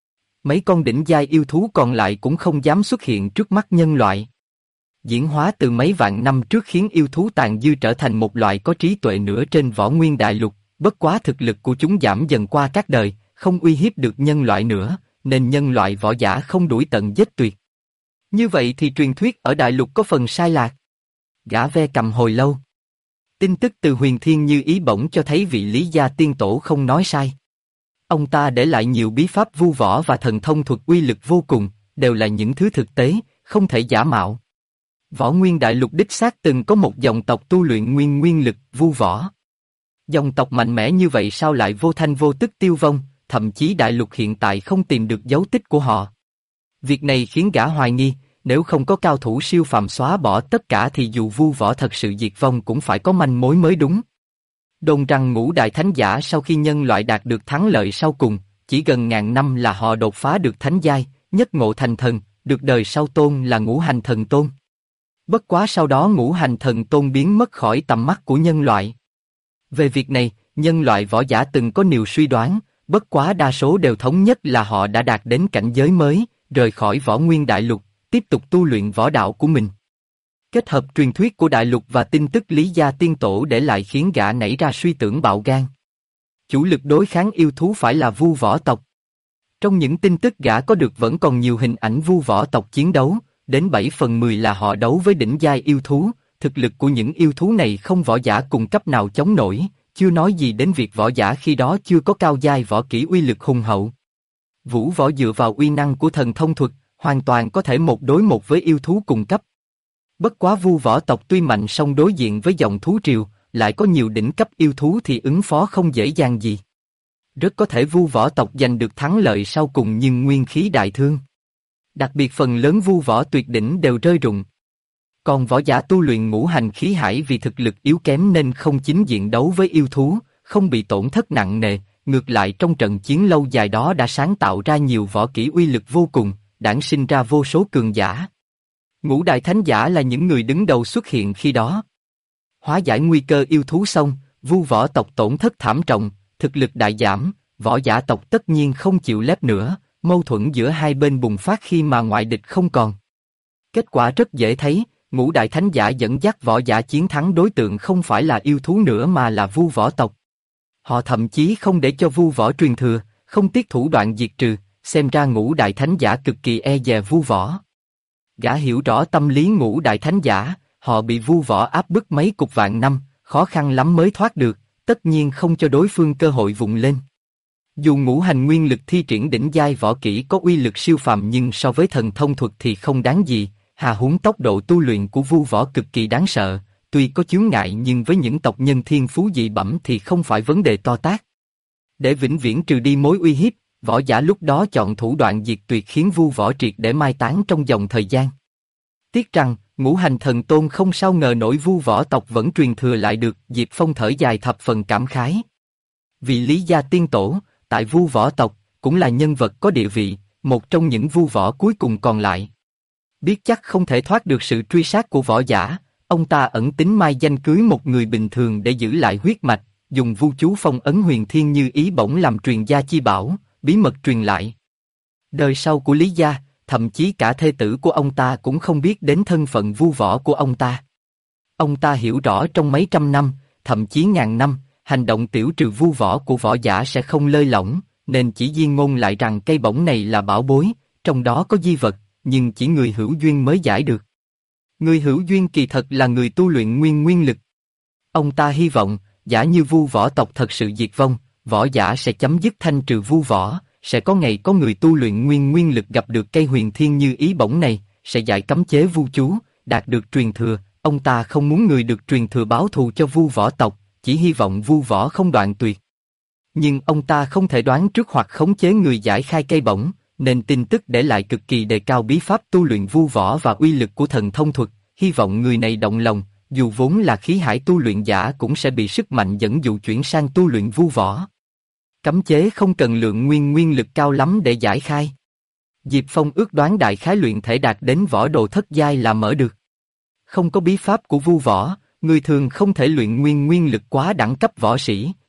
Mấy con đỉnh giai yêu thú còn lại cũng không dám xuất hiện trước mắt nhân loại. Diễn hóa từ mấy vạn năm trước khiến yêu thú tàn dư trở thành một loại có trí tuệ nữa trên võ nguyên đại lục, bất quá thực lực của chúng giảm dần qua các đời, không uy hiếp được nhân loại nữa, nên nhân loại võ giả không đuổi tận giết tuyệt. Như vậy thì truyền thuyết ở đại lục có phần sai lạc. Gã ve cầm hồi lâu. Tin tức từ Huyền Thiên Như Ý bỗng cho thấy vị Lý Gia tiên tổ không nói sai. Ông ta để lại nhiều bí pháp vu võ và thần thông thuật uy lực vô cùng, đều là những thứ thực tế, không thể giả mạo. Võ Nguyên Đại Lục đích xác từng có một dòng tộc tu luyện nguyên lực, vu võ. Dòng tộc mạnh mẽ như vậy sao lại vô thanh vô tức tiêu vong, thậm chí đại lục hiện tại không tìm được dấu tích của họ. Việc này khiến gã hoài nghi, nếu không có cao thủ siêu phàm xóa bỏ tất cả thì dù vu võ thật sự diệt vong cũng phải có manh mối mới đúng. Đồn rằng ngũ đại thánh giả sau khi nhân loại đạt được thắng lợi sau cùng, chỉ gần ngàn năm là họ đột phá được thánh giai, nhất ngộ thành thần, được đời sau tôn là ngũ hành thần tôn. Bất quá sau đó ngũ hành thần tôn biến mất khỏi tầm mắt của nhân loại. Về việc này, nhân loại võ giả từng có nhiều suy đoán, bất quá đa số đều thống nhất là họ đã đạt đến cảnh giới mới, rời khỏi võ nguyên đại lục, tiếp tục tu luyện võ đạo của mình. Kết hợp truyền thuyết của đại lục và tin tức Lý Gia tiên tổ để lại khiến gã nảy ra suy tưởng bạo gan. Chủ lực đối kháng yêu thú phải là vu võ tộc. Trong những tin tức gã có được vẫn còn nhiều hình ảnh vu võ tộc chiến đấu, đến 7/10 là họ đấu với đỉnh giai yêu thú, thực lực của những yêu thú này không võ giả cùng cấp nào chống nổi, chưa nói gì đến việc võ giả khi đó chưa có cao giai võ kỹ uy lực hùng hậu. Vũ võ dựa vào uy năng của thần thông thuật, hoàn toàn có thể một đối một với yêu thú cùng cấp. Bất quá vu võ tộc tuy mạnh song đối diện với dòng thú triều, lại có nhiều đỉnh cấp yêu thú thì ứng phó không dễ dàng gì. Rất có thể vu võ tộc giành được thắng lợi sau cùng nhưng nguyên khí đại thương. Đặc biệt phần lớn vu võ tuyệt đỉnh đều rơi rụng. Còn võ giả tu luyện ngũ hành khí hải vì thực lực yếu kém nên không chính diện đấu với yêu thú, không bị tổn thất nặng nề, ngược lại trong trận chiến lâu dài đó đã sáng tạo ra nhiều võ kỹ uy lực vô cùng, đản sinh ra vô số cường giả. Ngũ đại thánh giả là những người đứng đầu xuất hiện khi đó. Hóa giải nguy cơ yêu thú xong, vu võ tộc tổn thất thảm trọng, thực lực đại giảm, võ giả tộc tất nhiên không chịu lép nữa, mâu thuẫn giữa hai bên bùng phát khi mà ngoại địch không còn. Kết quả rất dễ thấy, ngũ đại thánh giả dẫn dắt võ giả chiến thắng đối tượng không phải là yêu thú nữa mà là vu võ tộc. Họ thậm chí không để cho vu võ truyền thừa, không tiếc thủ đoạn diệt trừ, xem ra ngũ đại thánh giả cực kỳ e dè vu võ. Gã hiểu rõ tâm lý ngũ đại thánh giả, họ bị vu võ áp bức mấy chục vạn năm, khó khăn lắm mới thoát được, tất nhiên không cho đối phương cơ hội vùng lên. Dù ngũ hành nguyên lực thi triển đỉnh giai võ kỹ có uy lực siêu phàm nhưng so với thần thông thuật thì không đáng gì, hà huống tốc độ tu luyện của vu võ cực kỳ đáng sợ, tuy có chướng ngại nhưng với những tộc nhân thiên phú dị bẩm thì không phải vấn đề to tát. Để vĩnh viễn trừ đi mối uy hiếp, võ giả lúc đó chọn thủ đoạn diệt tuyệt khiến vu võ triệt để mai tán trong vòng thời gian. Tiếc rằng, ngũ hành thần tôn không sao ngờ nổi vu võ tộc vẫn truyền thừa lại được, Diệp Phong thở dài thập phần cảm khái. Vị Lý Gia tiên tổ, tại vu võ tộc, cũng là nhân vật có địa vị, một trong những vu võ cuối cùng còn lại. Biết chắc không thể thoát được sự truy sát của võ giả, ông ta ẩn tính mai danh cưới một người bình thường để giữ lại huyết mạch, dùng vu chú phong ấn Huyền Thiên Như Ý bổng làm truyền gia chi bảo, bí mật truyền lại. Đời sau của Lý Gia, thậm chí cả thê tử của ông ta cũng không biết đến thân phận vu võ của ông ta. Ông ta hiểu rõ trong mấy trăm năm, thậm chí ngàn năm, hành động tiểu trừ vu võ của võ giả sẽ không lơi lỏng, nên chỉ diên ngôn lại rằng cây bổng này là bảo bối, trong đó có di vật, nhưng chỉ người hữu duyên mới giải được. Người hữu duyên kỳ thật là người tu luyện nguyên lực. Ông ta hy vọng, giả như vu võ tộc thật sự diệt vong, võ giả sẽ chấm dứt thanh trừ vu võ, sẽ có ngày có người tu luyện nguyên lực gặp được cây huyền thiên như ý bổng này, sẽ giải cấm chế vu chú, đạt được truyền thừa. Ông ta không muốn người được truyền thừa báo thù cho vu võ tộc, chỉ hy vọng vu võ không đoạn tuyệt. Nhưng ông ta không thể đoán trước hoặc khống chế người giải khai cây bổng, nên tin tức để lại cực kỳ đề cao bí pháp tu luyện vu võ và uy lực của thần thông thuật, hy vọng người này động lòng, dù vốn là khí hải tu luyện giả cũng sẽ bị sức mạnh dẫn dụ chuyển sang tu luyện vu võ. Cấm chế không cần lượng nguyên lực cao lắm để giải khai. Diệp Phong ước đoán đại khái luyện thể đạt đến võ đồ thất giai là mở được. Không có bí pháp của vu võ, người thường không thể luyện nguyên lực quá đẳng cấp võ sĩ,